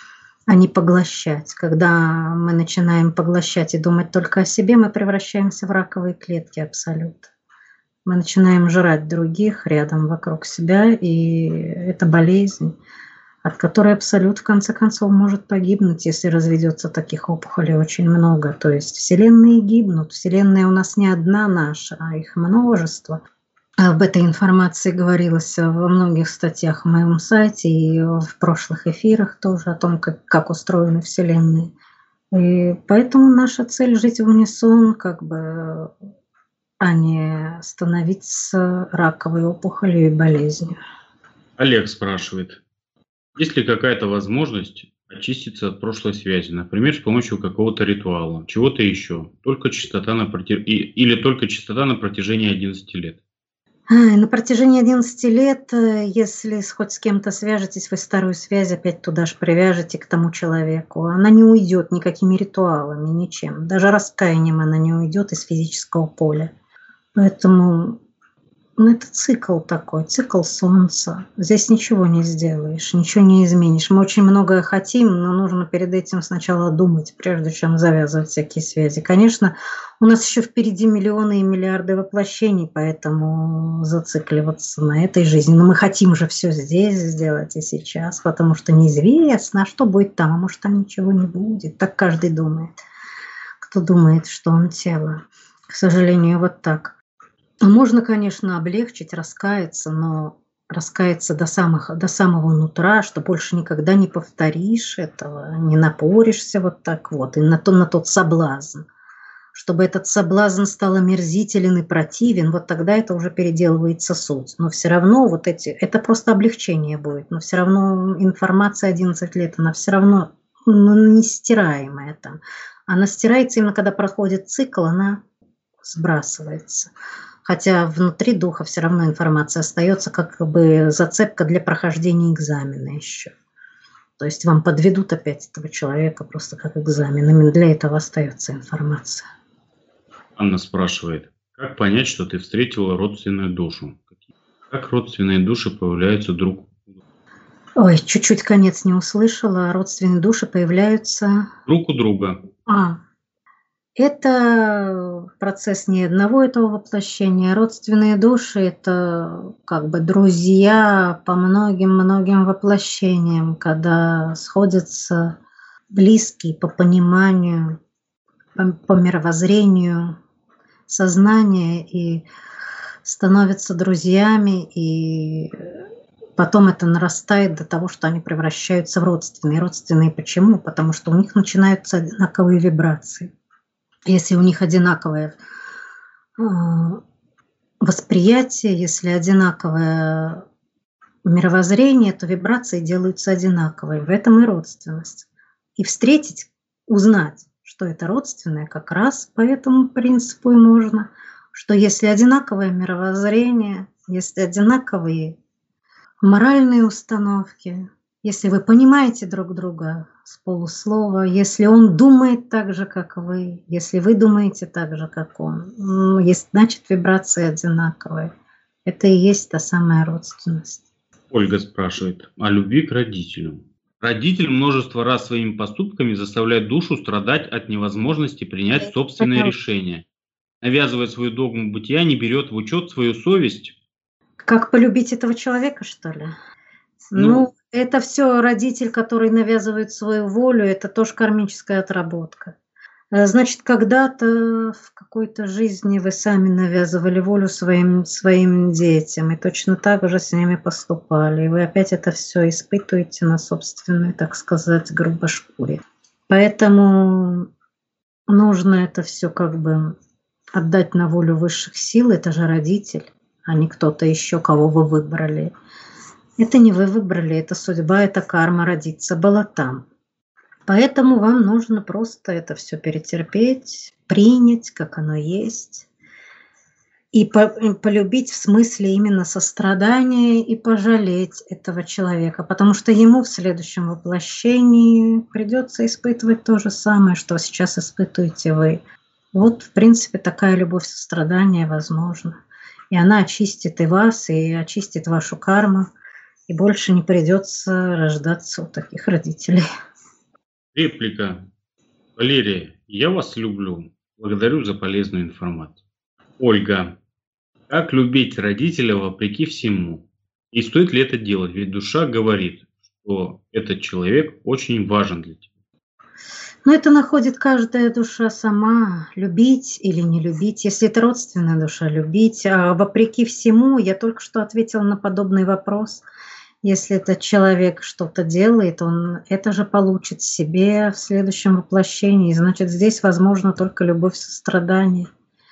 а не поглощать. Когда мы начинаем поглощать и думать только о себе, мы превращаемся в раковые клетки абсолюта. Мы начинаем жрать других рядом вокруг себя, и это болезнь, от которой абсолют в конце концов может погибнуть, если разведется таких опухолей очень много. То есть вселенные гибнут. Вселенная у нас не одна наша, а их множество. Об этой информации говорилось во многих статьях в моем сайте и в прошлых эфирах тоже, о том, как устроены вселенные. И поэтому наша цель жить в унисон, как бы, а не становиться раковой опухолью и болезнью. Олег спрашивает. Есть ли какая-то возможность очиститься от прошлой связи, например, с помощью какого-то ритуала, чего-то еще, только частота или только частота на протяжении 11 лет? На протяжении 11 лет, если хоть с кем-то свяжетесь, вы старую связь опять туда же привяжете к тому человеку. Она не уйдет никакими ритуалами, ничем. Даже раскаянием она не уйдет из физического поля. Поэтому это цикл такой, цикл Солнца. Здесь ничего не сделаешь, ничего не изменишь. Мы очень многое хотим, но нужно перед этим сначала думать, прежде чем завязывать всякие связи. Конечно, у нас еще впереди миллионы и миллиарды воплощений, поэтому зацикливаться на этой жизни. Но мы хотим же все здесь сделать и сейчас, потому что неизвестно, что будет там, а может там ничего не будет. Так каждый думает. Кто думает, что он тело. К сожалению, вот так. Можно, конечно, облегчить, раскаяться, но раскаяться до самого нутра, что больше никогда не повторишь этого, не напоришься вот так вот, и на тот соблазн. Чтобы этот соблазн стал омерзителен и противен, вот тогда это уже переделывается суть. Но все равно это просто облегчение будет, но все равно информация 11 лет, она все равно нестираемая там. Она стирается именно когда проходит цикл, она сбрасывается. Хотя внутри духа все равно информация остается, как бы зацепка для прохождения экзамена еще. То есть вам подведут опять этого человека просто как экзамен. Именно для этого остается информация. Анна спрашивает, как понять, что ты встретила родственную душу? Как родственные души появляются друг у друга? Ой, чуть-чуть конец не услышала. Родственные души появляются... Друг у друга. Это процесс не одного этого воплощения. Родственные души – это как бы друзья по многим-многим воплощениям, когда сходятся близкие по пониманию, по мировоззрению, сознания и становятся друзьями, и потом это нарастает до того, что они превращаются в родственные. Родственные почему? Потому что у них начинаются одинаковые вибрации. Если у них одинаковое восприятие, если одинаковое мировоззрение, то вибрации делаются одинаковые. В этом и родственность. И встретить, узнать, что это родственное, как раз по этому принципу и можно, что если одинаковое мировоззрение, если одинаковые моральные установки, если вы понимаете друг друга с полуслова, если он думает так же, как вы, если вы думаете так же, как он, значит, вибрации одинаковые. Это и есть та самая родственность. Ольга спрашивает о любви к родителям. Родитель множество раз своими поступками заставляет душу страдать от невозможности принять собственное решение. Навязывая свою догму бытия, не берет в учет свою совесть. Как полюбить этого человека, что ли? Ну, это все родитель, который навязывает свою волю, это тоже кармическая отработка. Значит, когда-то в какой-то жизни вы сами навязывали волю своим детям, и точно так же с ними поступали. И вы опять это все испытываете на собственной, так сказать, грубой шкуре. Поэтому нужно это все как бы отдать на волю высших сил. Это же родитель, а не кто-то еще, кого вы выбрали. Это не вы выбрали, это судьба, это карма, родиться было там. Поэтому вам нужно просто это все перетерпеть, принять, как оно есть, и полюбить в смысле именно сострадания и пожалеть этого человека, потому что ему в следующем воплощении придется испытывать то же самое, что сейчас испытываете вы. Вот, в принципе, такая любовь, сострадание возможна. И она очистит и вас, и очистит вашу карму, и больше не придется рождаться у таких родителей. Реплика. Валерия, я вас люблю. Благодарю за полезную информацию. Ольга. Как любить родителя вопреки всему? И стоит ли это делать? Ведь душа говорит, что этот человек очень важен для тебя. Но это находит каждая душа сама, любить или не любить. Если это родственная душа, любить. А вопреки всему, я только что ответила на подобный вопрос. Если этот человек что-то делает, он это же получит себе в следующем воплощении. Значит, здесь возможно только любовь, сострадание.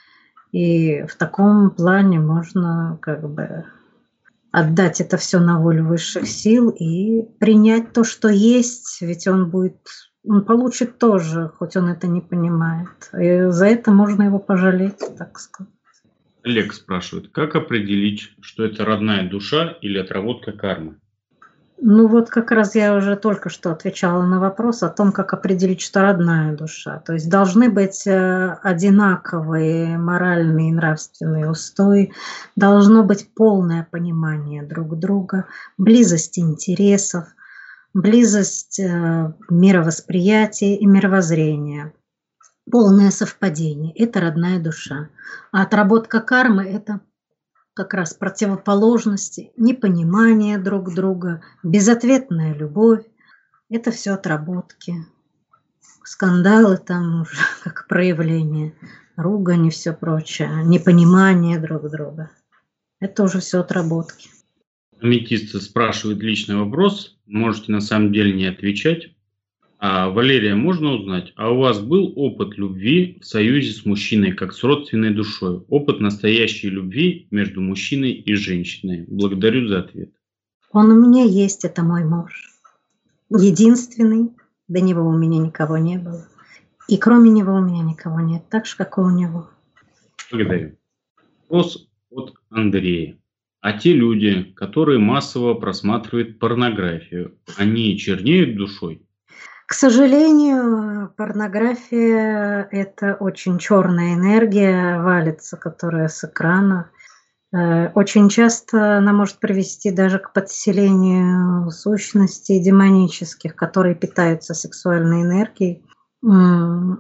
И в таком плане можно как бы отдать это все на волю высших сил и принять то, что есть, ведь он получит тоже, хоть он это не понимает. И за это можно его пожалеть, так сказать. Олег спрашивает, как определить, что это родная душа или отработка кармы? Ну вот как раз я уже только что отвечала на вопрос о том, как определить, что родная душа. То есть должны быть одинаковые моральные и нравственные устои, должно быть полное понимание друг друга, близость интересов, близость мировосприятия и мировоззрения. Полное совпадение – это родная душа. А отработка кармы – это как раз противоположности, непонимание друг друга, безответная любовь. Это все отработки. Скандалы там уже как проявление, ругань и все прочее, непонимание друг друга. Это уже все отработки. Аметист спрашивает личный вопрос, можете на самом деле не отвечать. Валерия, можно узнать, а у вас был опыт любви в союзе с мужчиной, как с родственной душой? Опыт настоящей любви между мужчиной и женщиной? Благодарю за ответ. Он у меня есть, это мой муж. Единственный, до него у меня никого не было. И кроме него у меня никого нет, так же, как и у него. Благодарю. Вопрос от Андрея. А те люди, которые массово просматривают порнографию, они чернеют душой? К сожалению, порнография – это очень черная энергия, валится, которая с экрана. Очень часто она может привести даже к подселению сущностей демонических, которые питаются сексуальной энергией.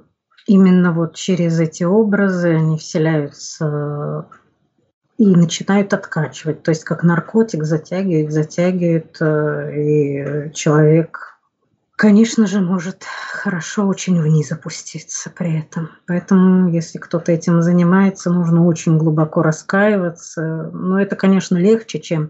именно вот через эти образы они вселяются и начинают откачивать. То есть как наркотик затягивает, и человек, конечно же, может хорошо очень вниз опуститься при этом. Поэтому, если кто-то этим занимается, нужно очень глубоко раскаиваться. Но это, конечно, легче, чем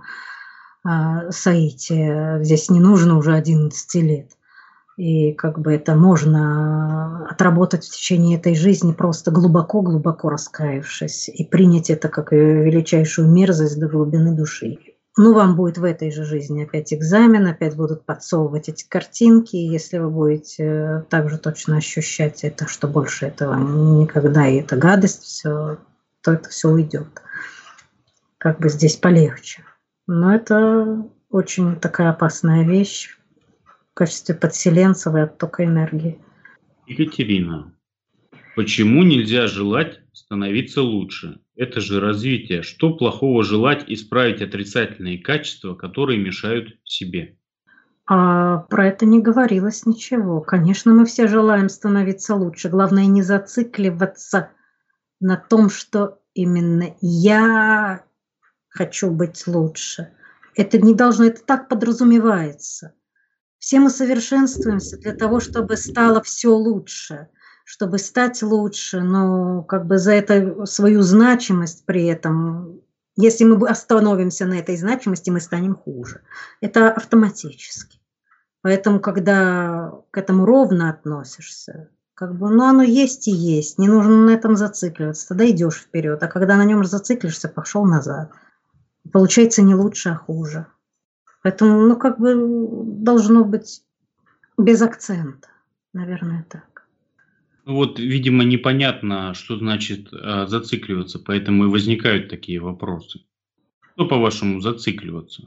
соитие. Здесь не нужно уже 11 лет. И как бы это можно отработать в течение этой жизни, просто глубоко-глубоко раскаявшись, и принять это как величайшую мерзость до глубины души. Ну, вам будет в этой же жизни опять экзамен, опять будут подсовывать эти картинки, и если вы будете также точно ощущать это, что больше этого никогда, и это гадость, все, то это все уйдет. Как бы здесь полегче. Но это очень такая опасная вещь в качестве подселенцев и оттока энергии. Екатерина, почему нельзя желать становиться лучше? Это же развитие. Что плохого желать исправить отрицательные качества, которые мешают себе? А про это не говорилось ничего. Конечно, мы все желаем становиться лучше. Главное не зацикливаться на том, что именно я хочу быть лучше. Это не должно, это так подразумевается. Все мы совершенствуемся для того, чтобы стало все лучше, чтобы стать лучше, но как бы за это свою значимость при этом, если мы остановимся на этой значимости, мы станем хуже. Это автоматически. Поэтому, когда к этому ровно относишься, как бы, ну, оно есть и есть, не нужно на этом зацикливаться, тогда идешь вперед, а когда на нем зациклишься, пошел назад. Получается не лучше, а хуже. Поэтому, ну, как бы должно быть без акцента, наверное, так. Вот, видимо, непонятно, что значит зацикливаться, поэтому и возникают такие вопросы. Что, по-вашему, зацикливаться?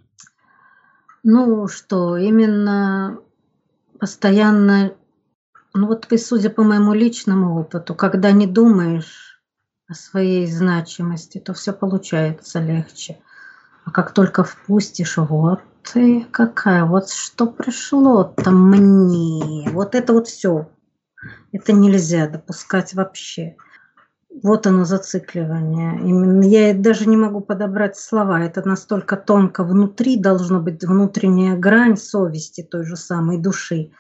Ну, что именно постоянно, ну, вот вы, судя по моему личному опыту, когда не думаешь о своей значимости, то все получается легче. А как только впустишь, вот ты какая, вот что пришло-то мне, вот это вот все. Это нельзя допускать вообще. Вот оно зацикливание. Именно я даже не могу подобрать слова. Это настолько тонко внутри должно быть внутренняя грань совести той же самой души,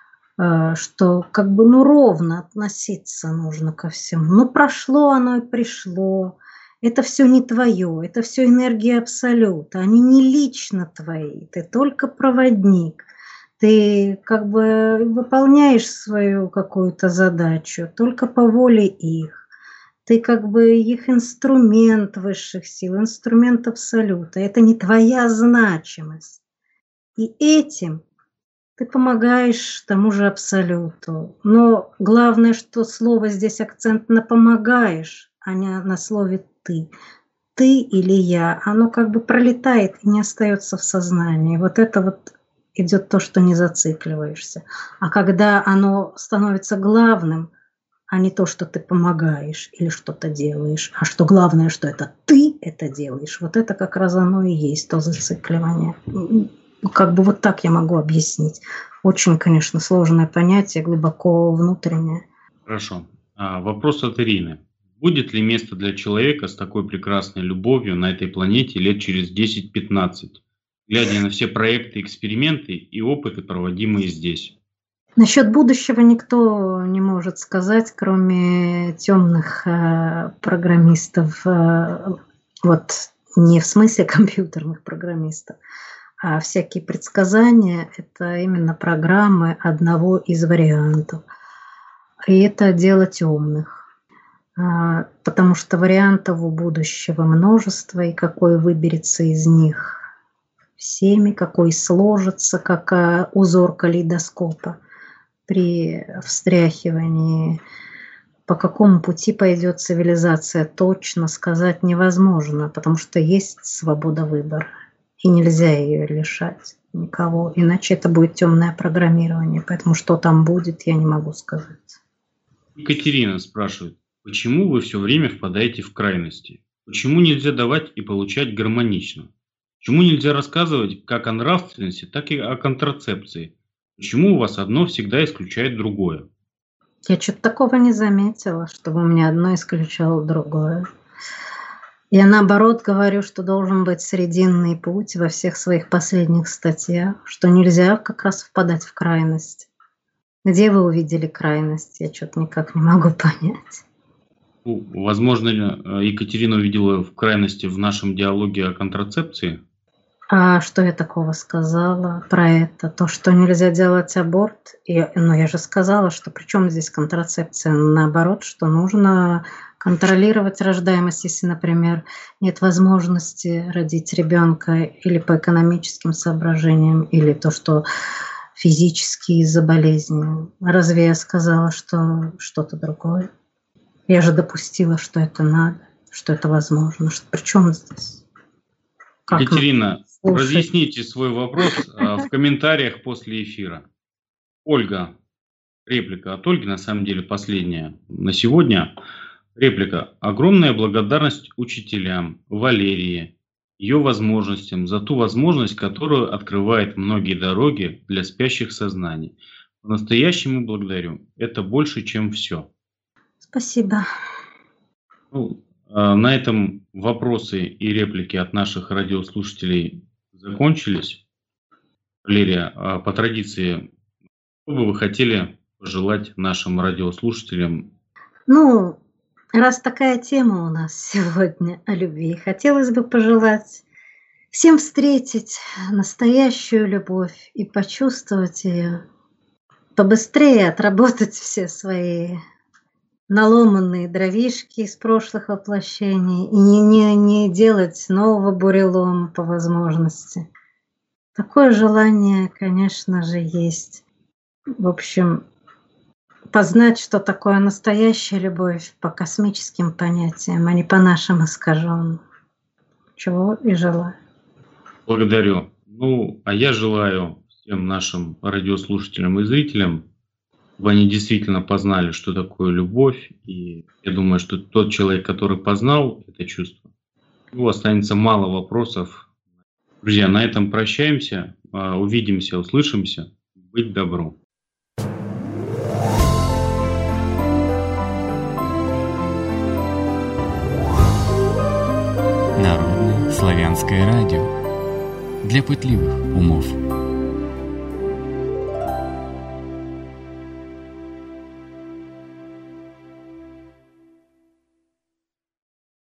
что как бы ну ровно относиться нужно ко всему. Ну прошло оно и пришло. Это все не твое, это все энергия абсолюта. Они не лично твои, ты только проводник. Ты как бы выполняешь свою какую-то задачу только по воле их. Ты как бы их инструмент высших сил, инструмент абсолюта. Это не твоя значимость. И этим ты помогаешь тому же абсолюту. Но главное, что слово здесь акцент на помогаешь, а не на слове ты. Ты или я, оно как бы пролетает и не остается в сознании. Вот это вот идет то, что не зацикливаешься. А когда оно становится главным, а не то, что ты помогаешь или что-то делаешь, а что главное, что это ты это делаешь, вот это как раз оно и есть, то зацикливание. Как бы вот так я могу объяснить. Очень, конечно, сложное понятие, глубоко внутреннее. Хорошо. Вопрос от Ирины. Будет ли место для человека с такой прекрасной любовью на этой планете лет через 10-15, глядя на все проекты, эксперименты и опыты, проводимые здесь? Насчет будущего никто не может сказать, кроме темных программистов, вот не в смысле компьютерных программистов, а всякие предсказания – это именно программы одного из вариантов. И это дело темных, потому что вариантов у будущего множество, и какой выберется из них всеми, какой сложится, как узор калейдоскопа при встряхивании, по какому пути пойдет цивилизация, точно сказать невозможно, потому что есть свобода выбора, и нельзя ее лишать никого, иначе это будет темное программирование, поэтому что там будет, я не могу сказать. Екатерина спрашивает, почему вы все время впадаете в крайности? Почему нельзя давать и получать гармонично? Почему нельзя рассказывать как о нравственности, так и о контрацепции? Почему у вас одно всегда исключает другое? Я что-то такого не заметила, чтобы у меня одно исключало другое. Я наоборот говорю, что должен быть срединный путь во всех своих последних статьях, что нельзя как раз впадать в крайность. Где вы увидели крайность? Я что-то никак не могу понять. Возможно, Екатерина увидела в крайности в нашем диалоге о контрацепции. А что я такого сказала про это? То, что нельзя делать аборт? Но я же сказала, что при чем здесь контрацепция? Наоборот, что нужно контролировать рождаемость, если, например, нет возможности родить ребенка или по экономическим соображениям, или то, что физически из-за болезни. Разве я сказала, что что-то другое? Я же допустила, что это надо, что это возможно. При чем здесь? Как Екатерина, разъясните свой вопрос в комментариях после эфира. Ольга, реплика от Ольги, на самом деле последняя на сегодня. Реплика. Огромная благодарность учителям, Валерии, ее возможностям, за ту возможность, которую открывает многие дороги для спящих сознаний. По-настоящему благодарю. Это больше, чем все. Спасибо. На этом вопросы и реплики от наших радиослушателей закончились. Валерия, по традиции, что бы вы хотели пожелать нашим радиослушателям? Раз такая тема у нас сегодня о любви, хотелось бы пожелать всем встретить настоящую любовь и почувствовать ее, побыстрее отработать все свои наломанные дровишки из прошлых воплощений и не делать нового бурелома по возможности. Такое желание, конечно же, есть. В общем, познать, что такое настоящая любовь по космическим понятиям, а не по нашим искаженным. Чего и желаю. Благодарю. А я желаю всем нашим радиослушателям и зрителям, чтобы они действительно познали, что такое любовь. И я думаю, что тот человек, который познал это чувство, у него останется мало вопросов. Друзья, на этом прощаемся. Увидимся, услышимся. Быть добру. Народное славянское радио для пытливых умов.